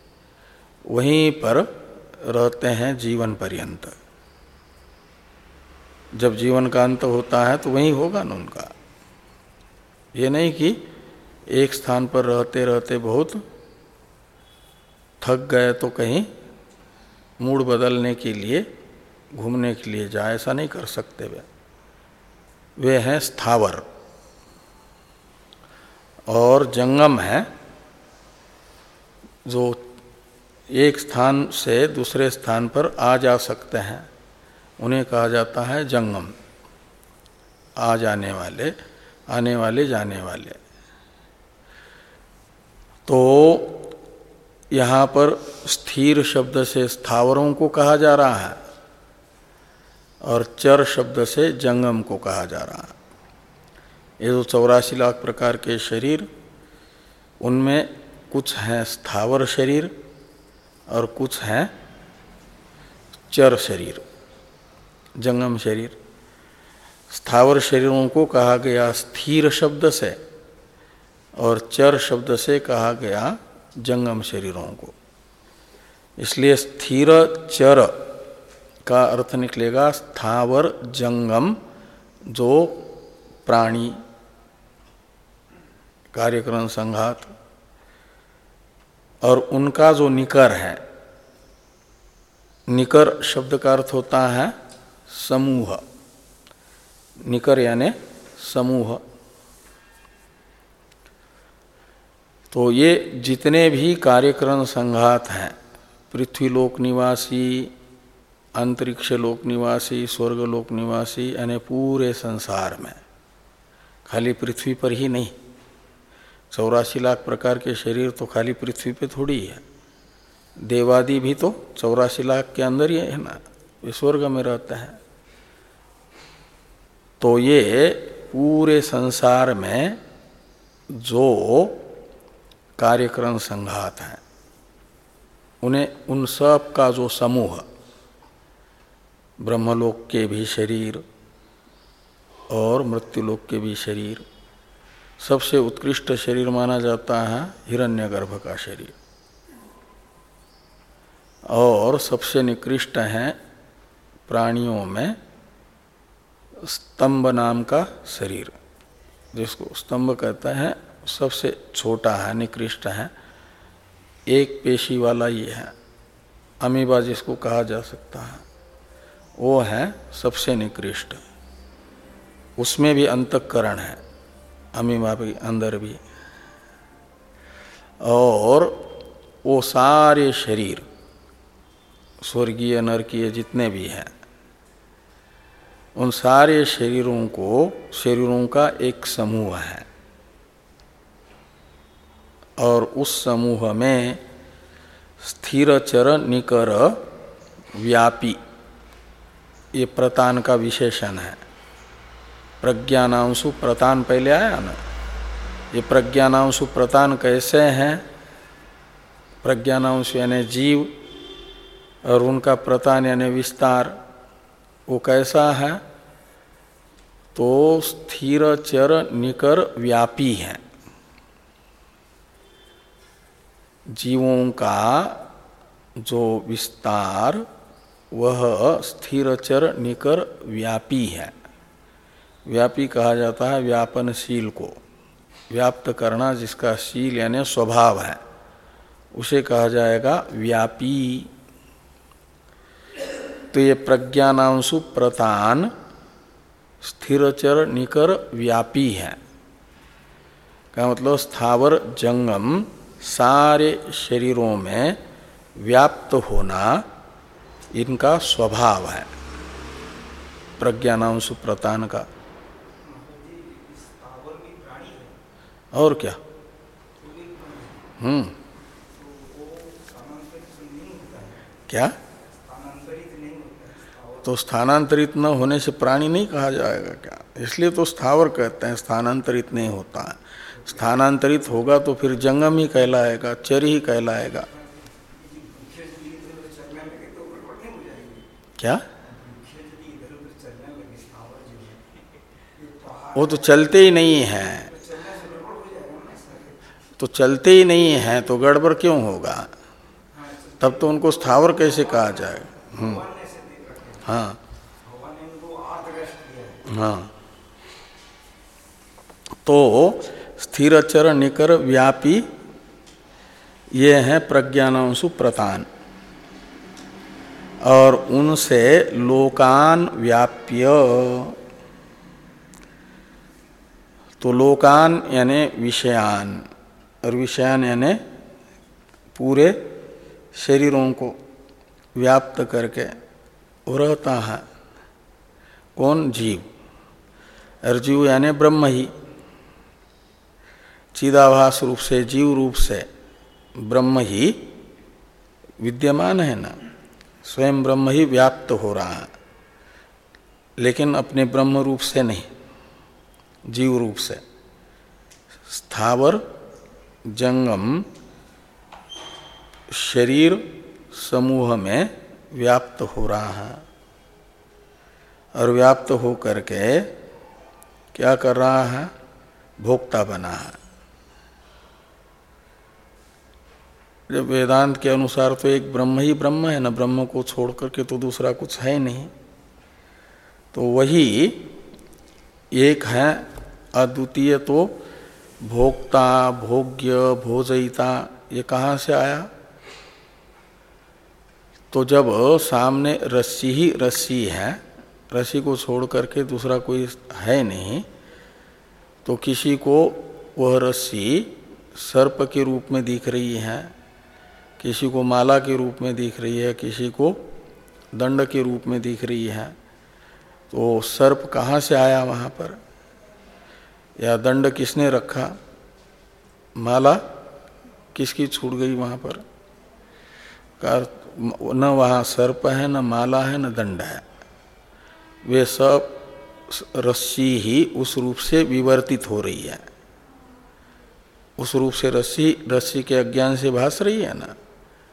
वहीं पर रहते हैं जीवन पर्यंत। जब जीवन का अंत होता है तो वहीं होगा ना उनका। ये नहीं कि एक स्थान पर रहते रहते बहुत थक गए तो कहीं मूड बदलने के लिए घूमने के लिए जाए, ऐसा नहीं कर सकते वे। वे हैं स्थावर। और जंगम है जो एक स्थान से दूसरे स्थान पर आ जा सकते हैं, उन्हें कहा जाता है जंगम। आ जाने वाले, आने वाले, जाने वाले। तो यहाँ पर स्थिर शब्द से स्थावरों को कहा जा रहा है और चर शब्द से जंगम को कहा जा रहा है। ये जो चौरासी लाख प्रकार के शरीर, उनमें कुछ हैं स्थावर शरीर और कुछ हैं चर शरीर, जंगम शरीर। स्थावर शरीरों को कहा गया स्थिर शब्द से और चर शब्द से कहा गया जंगम शरीरों को। इसलिए स्थिर चर का अर्थ निकलेगा स्थावर जंगम, जो प्राणी, कार्यकरण संघात, और उनका जो निकर है। निकर शब्द का अर्थ होता है समूह। निकर यानी समूह। तो ये जितने भी कार्यकरण संघात हैं, पृथ्वी लोक निवासी, अंतरिक्ष लोक निवासी, स्वर्ग लोक निवासी, यानी पूरे संसार में, खाली पृथ्वी पर ही नहीं। चौरासी लाख प्रकार के शरीर तो खाली पृथ्वी पे थोड़ी है। देवादि भी तो चौरासी लाख के अंदर ही है ना, वे स्वर्ग में रहते हैं। तो ये पूरे संसार में जो कार्यक्रम संघात हैं, उन्हें उन सब का जो समूह, ब्रह्मलोक के भी शरीर और मृत्युलोक के भी शरीर, सबसे उत्कृष्ट शरीर माना जाता है हिरण्यगर्भ का शरीर, और सबसे निकृष्ट है प्राणियों में स्तंभ नाम का शरीर, जिसको स्तंभ कहते हैं। सबसे छोटा है, निकृष्ट है, एक पेशी वाला ये है, अमीबा जिसको कहा जा सकता है, वो है सबसे निकृष्ट। उसमें भी अंतःकरण है, अमीबा के अंदर भी। और वो सारे शरीर स्वर्गीय नरकीय जितने भी हैं, उन सारे शरीरों को शरीरों का एक समूह है। और उस समूह में स्थिर चर निकर व्यापी, ये प्रतान का विशेषण है। प्रज्ञानांशु प्रतान पहले आया ना। ये प्रज्ञानांशु प्रतान कैसे हैं? प्रज्ञानांशु यानी जीव और उनका प्रतान यानी विस्तार, वो कैसा है? तो स्थिर चर निकर व्यापी है। जीवों का जो विस्तार वह स्थिर चर निकर व्यापी है। व्यापी कहा जाता है व्यापनशील को, व्याप्त करना जिसका शील यानी स्वभाव है, उसे कहा जाएगा व्यापी। तो ये प्रज्ञानांशु प्रतान स्थिरचर निकर व्यापी है का मतलब स्थावर जंगम सारे शरीरों में व्याप्त होना इनका स्वभाव है, प्रज्ञानांशु प्रतान का। और क्या? हम्म क्या? तो स्थानांतरित न होने से प्राणी नहीं कहा जाएगा क्या? इसलिए तो स्थावर कहते हैं, स्थानांतरित नहीं होता है। स्थानांतरित होगा तो फिर जंगम ही कहलाएगा, चर ही कहलाएगा। क्या? वो तो चलते ही नहीं है, तो चलते ही नहीं है तो गड़बड़ क्यों होगा? तब तो उनको स्थावर कैसे कहा जाएगा? हम्म हाँ हाँ, तो स्थिर चर निकर व्यापी ये हैं प्रज्ञानांशु प्रतान, और उनसे लोकान व्याप्य, तो लोकान यानी विषयान, और विषयान यानी पूरे शरीरों को व्याप्त करके वो रहता है। कौन? जीव। और जीव यानी ब्रह्म ही, चिदाभास रूप से, जीव रूप से ब्रह्म ही विद्यमान है ना, स्वयं ब्रह्म ही व्याप्त हो रहा है, लेकिन अपने ब्रह्म रूप से नहीं, जीव रूप से स्थावर जंगम शरीर समूह में व्याप्त हो रहा है। और व्याप्त हो करके क्या कर रहा है? भोक्ता बना है। जब वेदांत के अनुसार तो एक ब्रह्म ही ब्रह्म है ना, ब्रह्म को छोड़ करके तो दूसरा कुछ है नहीं, तो वही एक है अद्वितीय। तो भोक्ता, भोग्य, भोजयिता ये कहाँ से आया? तो जब सामने रस्सी ही रस्सी है, रस्सी को छोड़ करके दूसरा कोई है नहीं, तो किसी को वह रस्सी सर्प के रूप में दिख रही है, किसी को माला के रूप में दिख रही है, किसी को दंड के रूप में दिख रही है। तो सर्प कहाँ से आया वहाँ पर? या दंड किसने रखा? माला किसकी छूट गई वहाँ पर? न वहाँ सर्प है, न माला है, न दंड है। वे सब रस्सी ही उस रूप से विवर्तित हो रही है। उस रूप से रस्सी रस्सी के अज्ञान से भास रही है ना।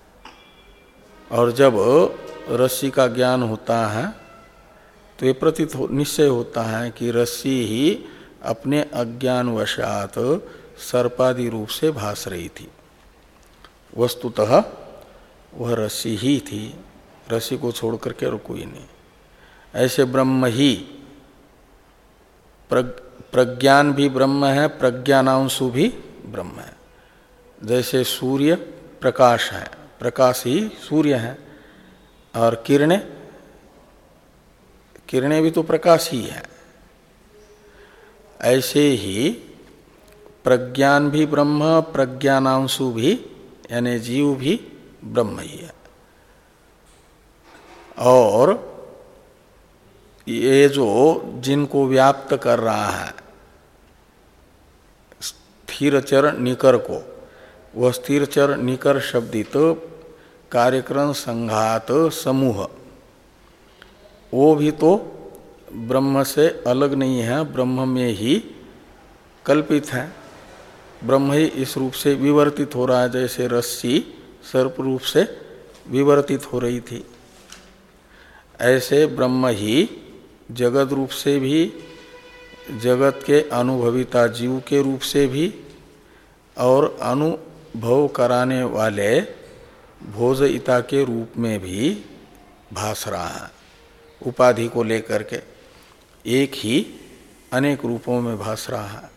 और जब रस्सी का ज्ञान होता है तो ये प्रतीत हो, निश्चय होता है कि रस्सी ही अपने अज्ञान वशात सर्पादि रूप से भास रही थी। वस्तुतः वह रस्सी ही थी, रस्सी को छोड़ करके और कोई नहीं। ऐसे ब्रह्म ही, प्रज्ञान भी ब्रह्म है, प्रज्ञानांशु भी ब्रह्म है। जैसे सूर्य प्रकाश है, प्रकाश ही सूर्य है, और किरणें किरणें भी तो प्रकाश ही है। ऐसे ही प्रज्ञान भी ब्रह्म, प्रज्ञानांशु भी यानी जीव भी ब्रह्म ही है। और ये जो जिनको व्याप्त कर रहा है स्थिर चर निकर को, वह स्थिर चर निकर शब्दित तो कार्यक्रम संघात समूह, वो भी तो ब्रह्म से अलग नहीं है, ब्रह्म में ही कल्पित है। ब्रह्म ही इस रूप से विवर्तित हो रहा है, जैसे रस्सी सर्प रूप से विवर्तित हो रही थी। ऐसे ब्रह्म ही जगत रूप से भी, जगत के अनुभविता जीव के रूप से भी, और अनुभव कराने वाले भोजयिता के रूप में भी भास रहा है। उपाधि को लेकर के एक ही अनेक रूपों में भास रहा है।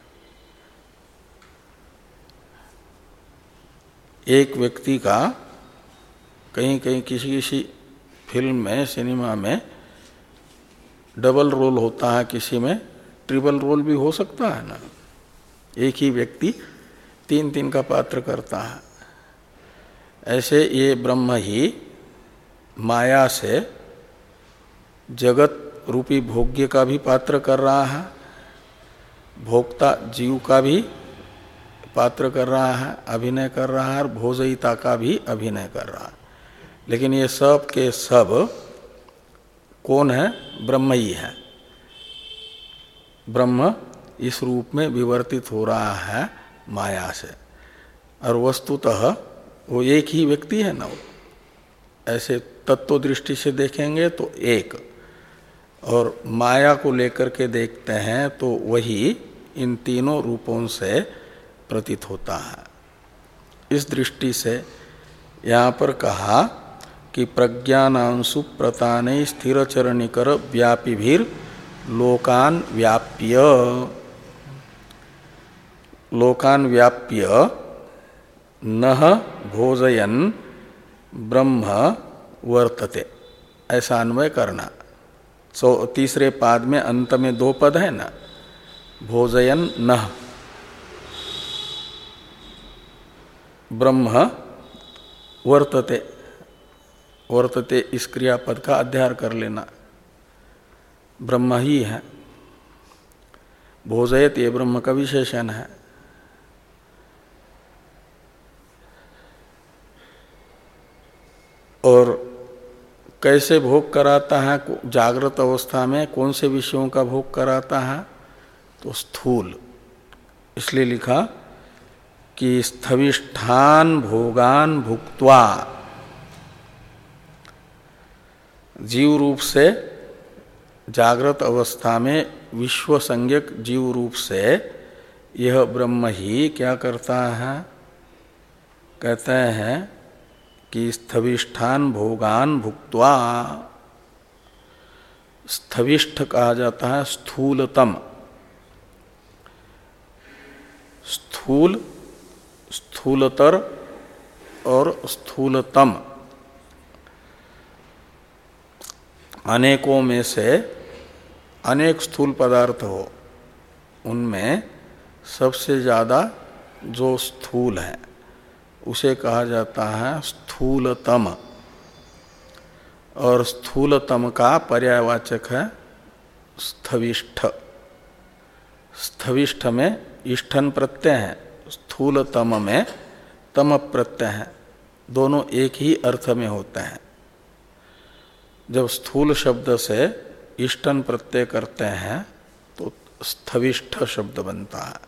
एक व्यक्ति का कहीं कहीं किसी किसी फिल्म में, सिनेमा में डबल रोल होता है, किसी में ट्रिपल रोल भी हो सकता है ना। एक ही व्यक्ति तीन तीन का पात्र करता है। ऐसे ये ब्रह्म ही माया से जगत रूपी भोग्य का भी पात्र कर रहा है, भोक्ता जीव का भी पात्र कर रहा है, अभिनय कर रहा है, और भोजयिता का भी अभिनय कर रहा है। लेकिन ये सब के सब कौन है? ब्रह्म ही है। ब्रह्म इस रूप में विवर्तित हो रहा है माया से, और वस्तुतः वो एक ही व्यक्ति है ना। वो ऐसे तत्व दृष्टि से देखेंगे तो एक, और माया को लेकर के देखते हैं तो वही इन तीनों रूपों से प्रतीत होता है। इस दृष्टि से यहाँ पर कहा कि प्रज्ञानांशु प्रताने स्थिर चरणिकर व्यापीभीर लोकान व्याप्य लोकान व्याप्य नह भोजयन ब्रह्म वर्तते, ऐसा अन्वय करना। सो तीसरे पाद में अंत में दो पद है ना, भोजयन नह ब्रह्म वर्तते, वर्तते इस क्रियापद का अध्यार कर लेना। ब्रह्म ही है, भोजयत ये ब्रह्म का विशेषण है। और कैसे भोग कराता है, जागृत अवस्था में कौन से विषयों का भोग कराता है, तो स्थूल, इसलिए लिखा कि स्थविष्ठान भोगान भुक्त्वा, जीव रूप से जागृत अवस्था में विश्व संज्ञक जीव रूप से यह ब्रह्म ही क्या करता है, कहते हैं कि स्थविष्ठान भोगान भुक्त्वा, स्थविष्ठ कहा जाता है स्थूलतम, स्थूल, स्थूलतर और स्थूलतम, अनेकों में से अनेक स्थूल पदार्थ हो, उनमें सबसे ज़्यादा जो स्थूल है उसे कहा जाता है स्थूलतम, और स्थूलतम का पर्यायवाचक है स्थविष्ठ। स्थविष्ठ में इष्ठन प्रत्यय है, स्थूलतम में तम प्रत्यय है, दोनों एक ही अर्थ में होते हैं। जब स्थूल शब्द से इष्टन प्रत्यय करते हैं तो स्थविष्ठ शब्द बनता है,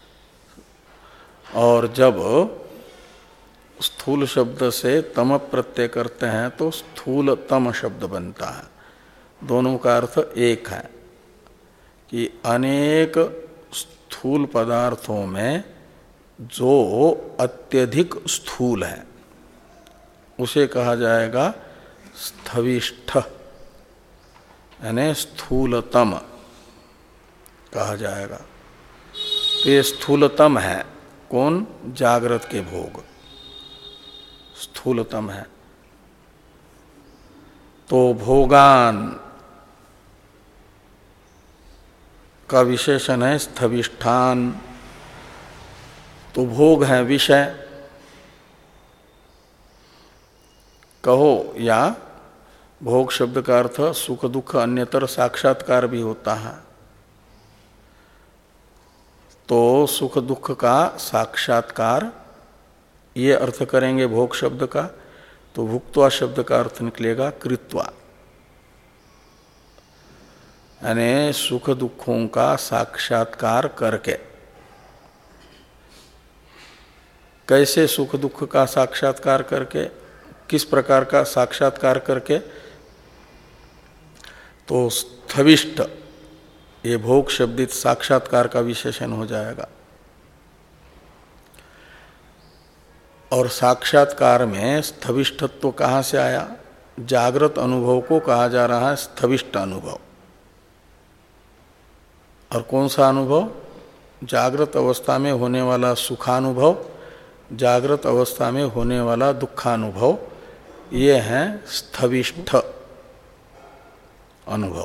और जब स्थूल शब्द से तम प्रत्यय करते हैं तो स्थूलतम शब्द बनता है। दोनों का अर्थ एक है कि अनेक स्थूल पदार्थों में जो अत्यधिक स्थूल है उसे कहा जाएगा स्थविष्ठ, यानी स्थूलतम कहा जाएगा। तो ये स्थूलतम है कौन, जागृत के भोग स्थूलतम है। तो भोगान का विशेषण है स्थविष्ठान, तो भोग है विषय कहो, या भोग शब्द का अर्थ सुख दुख अन्यतर साक्षात्कार भी होता है। तो सुख दुख का साक्षात्कार ये अर्थ करेंगे भोग शब्द का, तो भुक्त्वा शब्द का अर्थ निकलेगा कृत्वा, यानी सुख दुखों का साक्षात्कार करके। कैसे सुख दुख का साक्षात्कार करके, किस प्रकार का साक्षात्कार करके, तो स्थविष्ट ये भोग शब्दित साक्षात्कार का विशेषण हो जाएगा। और साक्षात्कार में स्थविष्ठत्व कहाँ से आया, जागृत अनुभव को कहा जा रहा है स्थविष्ट अनुभव। और कौन सा अनुभव, जागृत अवस्था में होने वाला सुखानुभव, जागृत अवस्था में होने वाला दुखानुभव, ये है स्थविष्ठ अनुभव,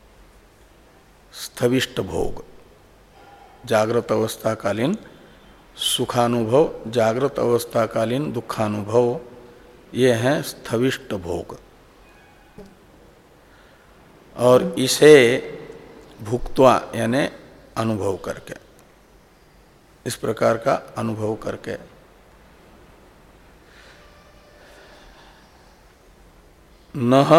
स्थविष्ट भोग। जागृत अवस्थाकालीन सुखानुभव, जागृत अवस्थाकालीन दुखानुभव, ये है स्थविष्ट भोग। और इसे भुक्त्वा यानी अनुभव करके, इस प्रकार का अनुभव करके, नह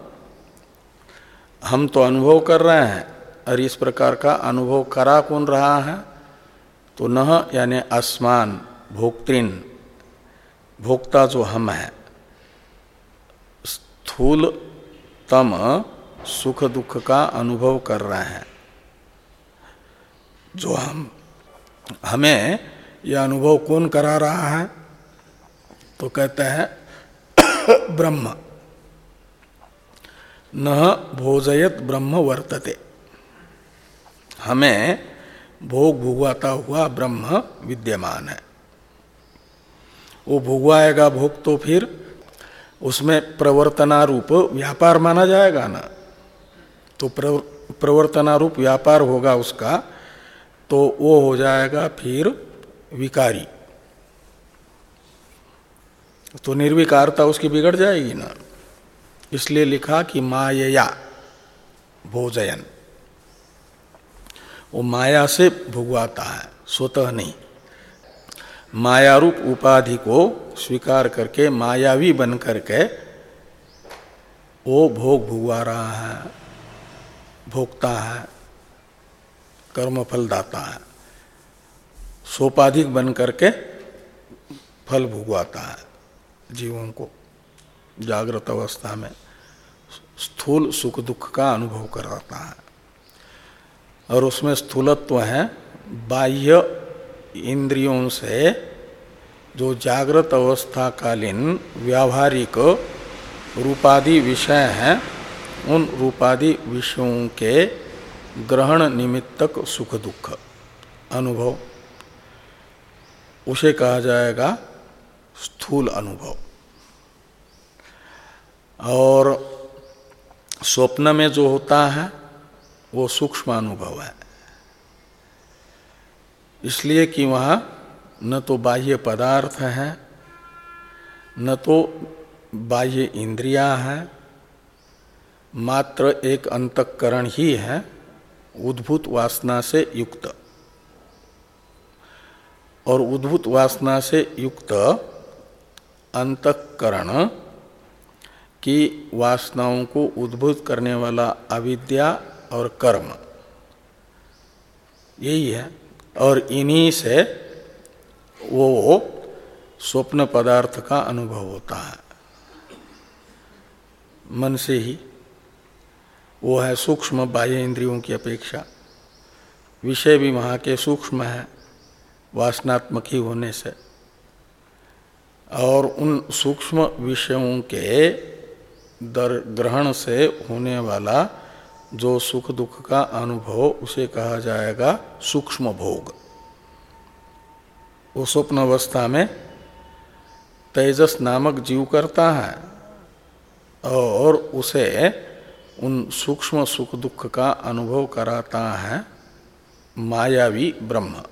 हम तो अनुभव कर रहे हैं, और इस प्रकार का अनुभव करा कौन रहा है, तो नह यानी आसमान, भोक्तृन, भोक्ता जो हम है, स्थूल तम सुख दुख का अनुभव कर रहे हैं। जो हम हमें यह अनुभव कौन करा रहा है, तो कहते हैं ब्रह्म। न भोजयत ब्रह्म वर्तते, हमें भोग भुगवाता हुआ ब्रह्म विद्यमान है। वो भुगवाएगा भोग तो फिर उसमें प्रवर्तनारूप व्यापार माना जाएगा ना। तो प्रवर्तनारूप व्यापार होगा उसका, तो वो हो जाएगा फिर विकारी। तो निर्विकारता उसकी बिगड़ जाएगी ना। इसलिए लिखा कि मायया भोजयन, वो माया से भुगवाता है, स्वतः नहीं। मायारूप उपाधि को स्वीकार करके मायावी बन करके वो भोग भुगवा रहा है, भोगता है, कर्मफल दाता है। सोपाधिक बन करके फल भुगवाता है जीवों को। जागृत अवस्था में स्थूल सुख दुख का अनुभव कराता है, और उसमें स्थूलत्व है बाह्य इंद्रियों से जो जागृत अवस्था कालीन व्यावहारिक रूपादि विषय हैं, उन रूपादि विषयों के ग्रहण निमित्तक सुख दुख अनुभव, उसे कहा जाएगा स्थूल अनुभव। और स्वप्न में जो होता है वो सूक्ष्म अनुभव है, इसलिए कि वहाँ न तो बाह्य पदार्थ है, न तो बाह्य इंद्रियां हैं, मात्र एक अंतःकरण ही है उद्भूत वासना से युक्त। और उद्भूत वासना से युक्त अंतःकरण की वासनाओं को उद्भूत करने वाला अविद्या और कर्म, यही है। और इन्हीं से वो स्वप्न पदार्थ का अनुभव होता है, मन से ही। वो है सूक्ष्म बाह्य इंद्रियों की अपेक्षा। विषय भी वहाँ के सूक्ष्म है वासनात्मक ही होने से। और उन सूक्ष्म विषयों के दर ग्रहण से होने वाला जो सुख दुख का अनुभव, उसे कहा जाएगा सूक्ष्म भोग। वो स्वप्न अवस्था में तेजस नामक जीव करता है, और उसे उन सूक्ष्म सुख दुख का अनुभव कराता है मायावी ब्रह्म।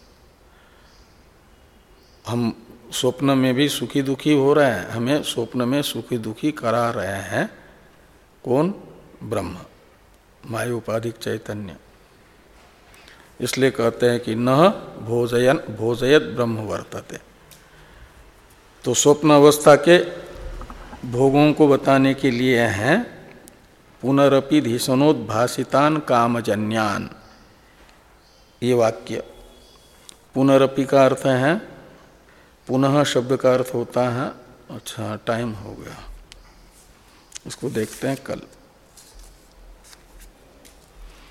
हम स्वप्न में भी सुखी दुखी हो रहे हैं, हमें स्वप्न में सुखी दुखी करा रहे हैं कौन? ब्रह्म, माया उपाधिक चैतन्य। इसलिए कहते हैं कि न भोजयन भोजयत ब्रह्म वर्तते। तो स्वप्न अवस्था के भोगों को बताने के लिए हैं पुनरपि धीसनोद्भासितान कामजन्यान, ये वाक्य। पुनरपि का अर्थ है, पुनः शब्द का अर्थ होता है। अच्छा, टाइम हो गया, इसको देखते हैं कल।